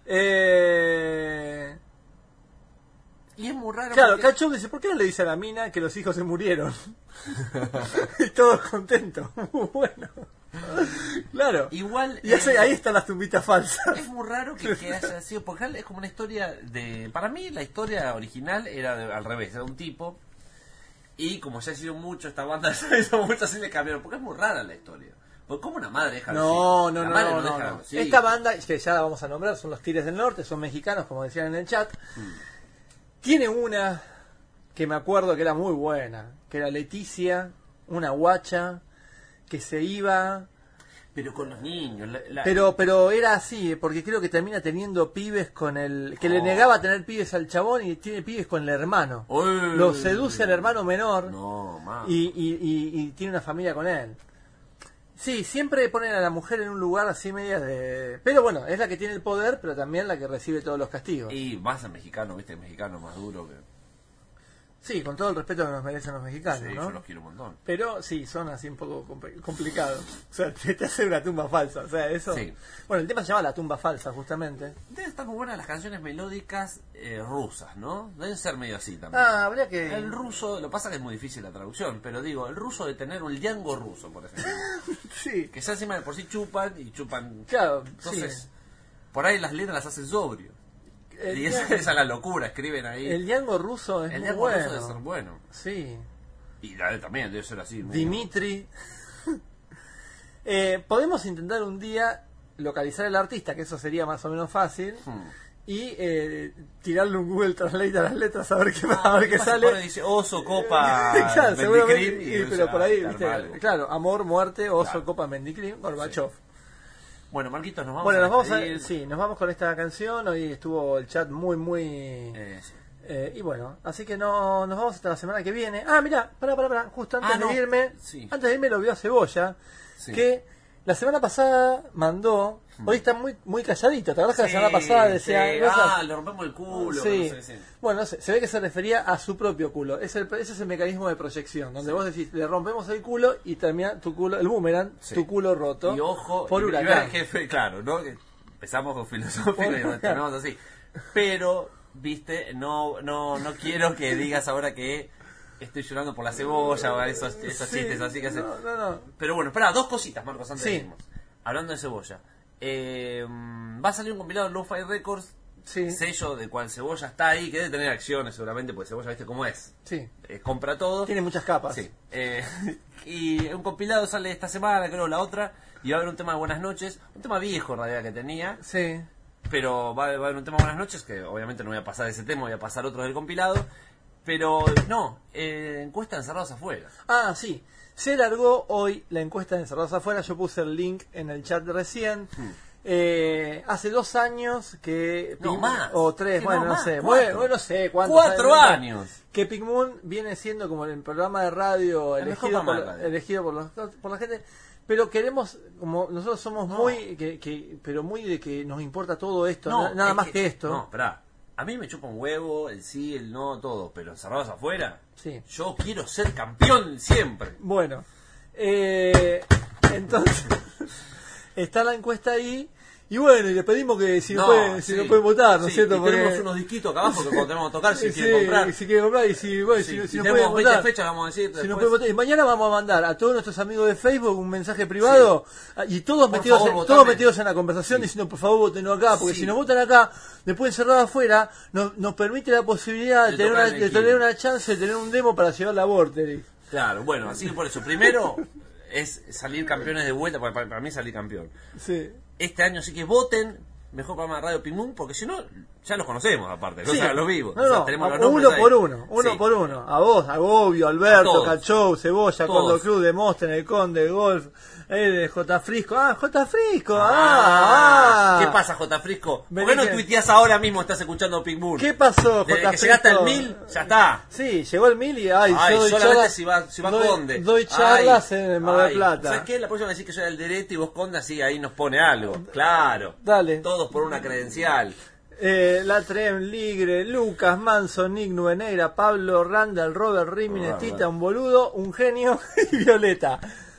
Y es muy raro. Claro, porque- Cachón dice, ¿por qué no le dice a la mina que los hijos se murieron? Y todos contentos. Muy bueno. Claro. Igual. Y ahí están las tumbitas falsas. Es muy raro que haya sido, porque es como una historia de... Para mí la historia original era al revés, era un tipo, y como ya ha sido mucho, esta banda ya hizo mucho, así le cambiaron, porque es muy rara la historia. Porque como una madre deja a los No, hijos? no, La no, madre no, deja a no. los hijos. Esta banda, que ya la vamos a nombrar, son los Tigres del Norte, son mexicanos, como decían en el chat. Tiene una que me acuerdo que era muy buena, que era Leticia, una guacha, que se iba... Pero con los niños. Pero era así, porque creo que termina teniendo pibes con el... Que le negaba tener pibes al chabón y tiene pibes con el hermano. Uy. Lo seduce al hermano menor No, más. y tiene una familia con él. Sí, siempre ponen a la mujer en un lugar así media de... Pero bueno, es la que tiene el poder, pero también la que recibe todos los castigos. Y más el mexicano, ¿viste? El mexicano más duro que... Sí, con todo el respeto que nos merecen los mexicanos, Sí, ¿no? yo los quiero un montón. Pero sí, son así un poco complicados. O sea, te hacen una tumba falsa. O sea, eso... Sí. Bueno, el tema se llama la tumba falsa, justamente. Deben estar muy buenas las canciones melódicas rusas, ¿no? Deben ser medio así también. Ah, habría que... El ruso, lo que pasa que es muy difícil la traducción, pero digo, el ruso de tener un Django ruso, por ejemplo. Sí, Que ya encima de por sí chupan. claro, Entonces, sí. por ahí las letras las hacen sobrio. Y esa es la locura, escriben ahí. El Django ruso es El muy Django bueno. ruso debe ser bueno. Sí. Y la de también debe ser así. muy- Dimitri. Podemos intentar un día localizar al artista, que eso sería más o menos fácil, y tirarle un Google Translate a las letras a ver qué, a ver qué Capaz se sale. pone, dice oso, copa, Claro, seguramente, Mendicrim, pero por ahí, se ¿viste? arma algo. Claro, amor, muerte, oso, Claro. copa, Mendicrim, Gorbachev. Bueno, Marquitos, nos vamos Bueno, a nos vamos a, despedir. sí, nos vamos con esta canción. Hoy estuvo el chat muy Sí. y bueno, así que no nos vamos hasta la semana que viene. Ah, mirá, pará, justo antes no. de irme, Sí. antes de irme lo vio a Cebolla, Sí. que la semana pasada mandó, hoy está muy calladito, ¿te acuerdas que la semana pasada decía sí. cosas? Le rompemos el culo. Sí. No sé, sí. Bueno, no sé, se ve que se refería a su propio culo. Ese es el mecanismo de proyección, donde vos decís, le rompemos el culo y termina tu culo, el boomerang, Sí. tu culo roto. Y ojo, por y huracán. que fue claro, ¿no? Que empezamos con filosófico Por y nos terminamos así. Pero, viste, no quiero que digas ahora que estoy llorando por la cebolla o esos Sí, chistes así que hacen. no. Pero bueno, espera, dos cositas, Marcos, antes Sí. de irnos. Hablando de cebolla. Va a salir un compilado en Lo-Fi Records, Sí, sello de cual Cebolla está ahí, que debe tener acciones seguramente, porque Cebolla, viste cómo es. sí. Compra todo. Tiene muchas capas. Sí. Y un compilado sale esta semana, creo, la otra, y va a haber un tema de Buenas noches, un tema viejo en realidad que tenía, Sí. pero va a haber un tema de Buenas noches, que obviamente no voy a pasar ese tema, voy a pasar otro del compilado, pero no, encuesta encerrados afuera. Ah, sí. Se largó hoy la encuesta de Encerrados Afuera. Yo puse el link en el chat recién. Hace 2 años que... No, Pink- más. O 3, Que bueno, no, no más, sé. 4. Bueno, no sé cuántos. 4 ¿sabes? años. Que Pink Moon viene siendo como el programa de radio El mejor elegido programa de radio. elegido por la gente. Pero queremos, como nosotros somos No. muy... pero muy de que nos importa todo esto. No, nada es más que esto. No, esperá. A mí me chupa un huevo, el sí, el no, todo, pero encerrados afuera, Sí. yo quiero ser campeón siempre. Bueno, entonces está la encuesta ahí y bueno, y le pedimos que si nos pueden votar, ¿no es sí, cierto? y Porque- tenemos unos disquitos acá abajo que cuando tenemos que tocar si Sí, quieren comprar. si quieren comprar y si, bueno, Sí, si nos tenemos pueden 20 votar. fechas, vamos a decir. Si nos después. pueden votar. Y mañana vamos a mandar a todos nuestros amigos de Facebook un mensaje privado y todos Por metidos, favor, todos votame. metidos en la conversación diciendo por favor votenos acá, porque Sí. si nos votan acá, después encerrado afuera, nos permite la posibilidad de De tener, tocar una, en el de tener Kill. una chance de tener un demo para llevar la Vorterix. Claro, bueno, así que por eso. Primero es salir campeones de vuelta, para mí salir campeón. Sí. Este año sí que voten, mejor programa de Radio Pink Moon, porque si no, ya los conocemos aparte, Sí. o sea, los vivos. No, O sea, no, tenemos los uno nombres ahí. por uno Sí. por uno. A vos, a Gobio, Alberto, A todos. Cachou, Cebolla, Todos. Condor Cruz, Demóstenes, el Conde, Golf, J. Frisco. Ah, J. Frisco. ¿Qué pasa, J. Frisco? ¿Por Vení qué no que- tuiteás ahora mismo estás escuchando Pink Moon? ¿Qué pasó, Desde J. que llegaste al Frisco? 1000, ya está. Sí, llegó el 1000 y yo doy Solamente charlas, si va doy, Conde. doy charlas Ay, en el Mar del ay. Plata. ¿Sabes qué? La próxima vez que yo era el derecho y vos Conde, así ahí nos pone algo. Claro. Dale. Todos por una credencial. La Trem, Ligre, Lucas, Manso, Nick, Nubenegra, Pablo, Randall, Robert, Rimine, Tita, un boludo, un genio y Violeta.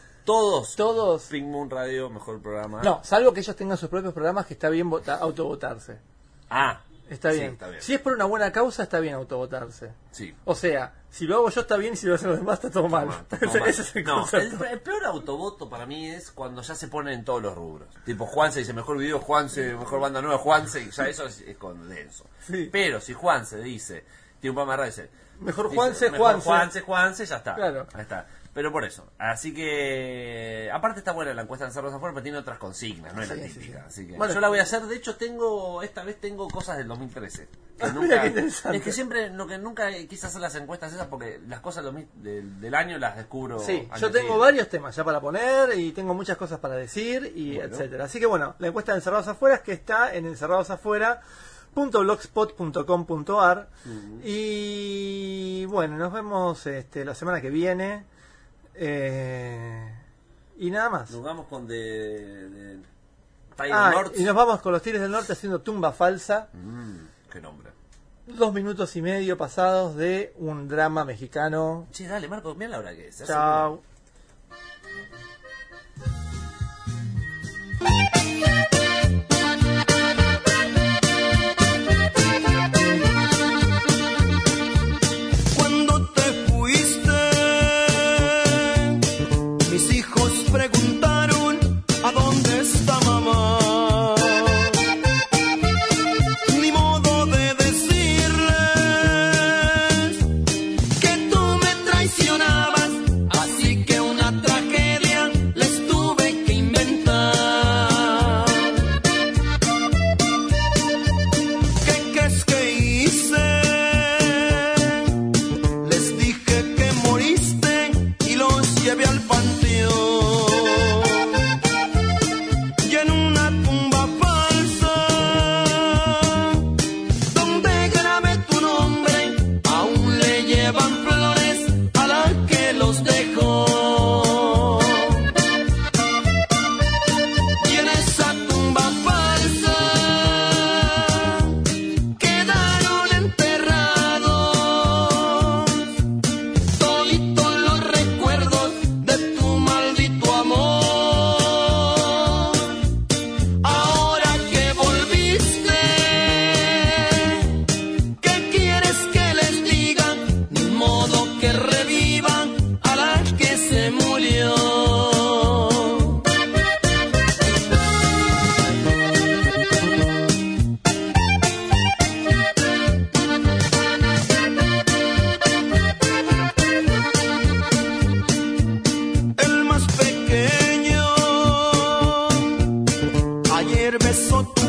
Todos. Pink Moon Radio, mejor programa. No, salvo que ellos tengan sus propios programas, que está bien autovotarse. Ah. Está sí, bien. está bien. Si es por una buena causa, está bien autovotarse. Sí. O sea, si lo hago yo está bien y si lo hacen los demás está todo mal. Está mal. Ese es el No, concepto. el peor autovoto para mí es cuando ya se ponen en todos los rubros. Tipo Juanse dice mejor video Juanse, mejor banda nueva Juanse, y ya eso es condenso. Sí. Pero si Juanse dice, tiene un programa de radio, dice, Mejor dice, Juanse, mejor Juanse. Juanse, ya está. Claro. Ahí está. Pero por eso. Así que. Aparte está buena la encuesta de Cerros Afuera, pero tiene otras consignas, no es la Sí, sí, típica. sí. Así que Bueno. yo la voy a hacer. De hecho, esta vez tengo cosas del 2013. Que Ah, nunca, mira qué interesante. es que siempre, lo que nunca quise hacer las encuestas esas porque las cosas del año las descubro. Sí, año yo tengo siguiente. varios temas ya para poner y tengo muchas cosas para decir y Bueno. etcétera. Así que bueno, la encuesta de Encerrados Afuera es que está en encerradosafuera.blogspot.com.ar y bueno, nos vemos la semana que viene. Y nada más. Nos vamos con de Tiger Lords. Y nos vamos con los Tigres del Norte haciendo Tumba Falsa. Qué nombre. 2 minutos y medio pasados de un drama mexicano. Che, dale, Marco, mira la hora que es. Chao. Cuando te fuiste, mis hijos preguntaron ¿a dónde está mamá? Ni modo de decirles que tú me traicionabas, así que una tragedia les tuve que inventar. ¿Qué es que hice? Les dije que moriste y los llevé al panteón. Y en una tumba falsa, donde grabé tu nombre, aún le llevan flores a la que los dejó. Y en esa tumba falsa quedaron enterrados toditos los recuerdos de tu maldito amor. Ahora que volviste, ¿qué quieres que les diga? Ni modo que revivan a la que se murió. El más pequeño ayer besó tu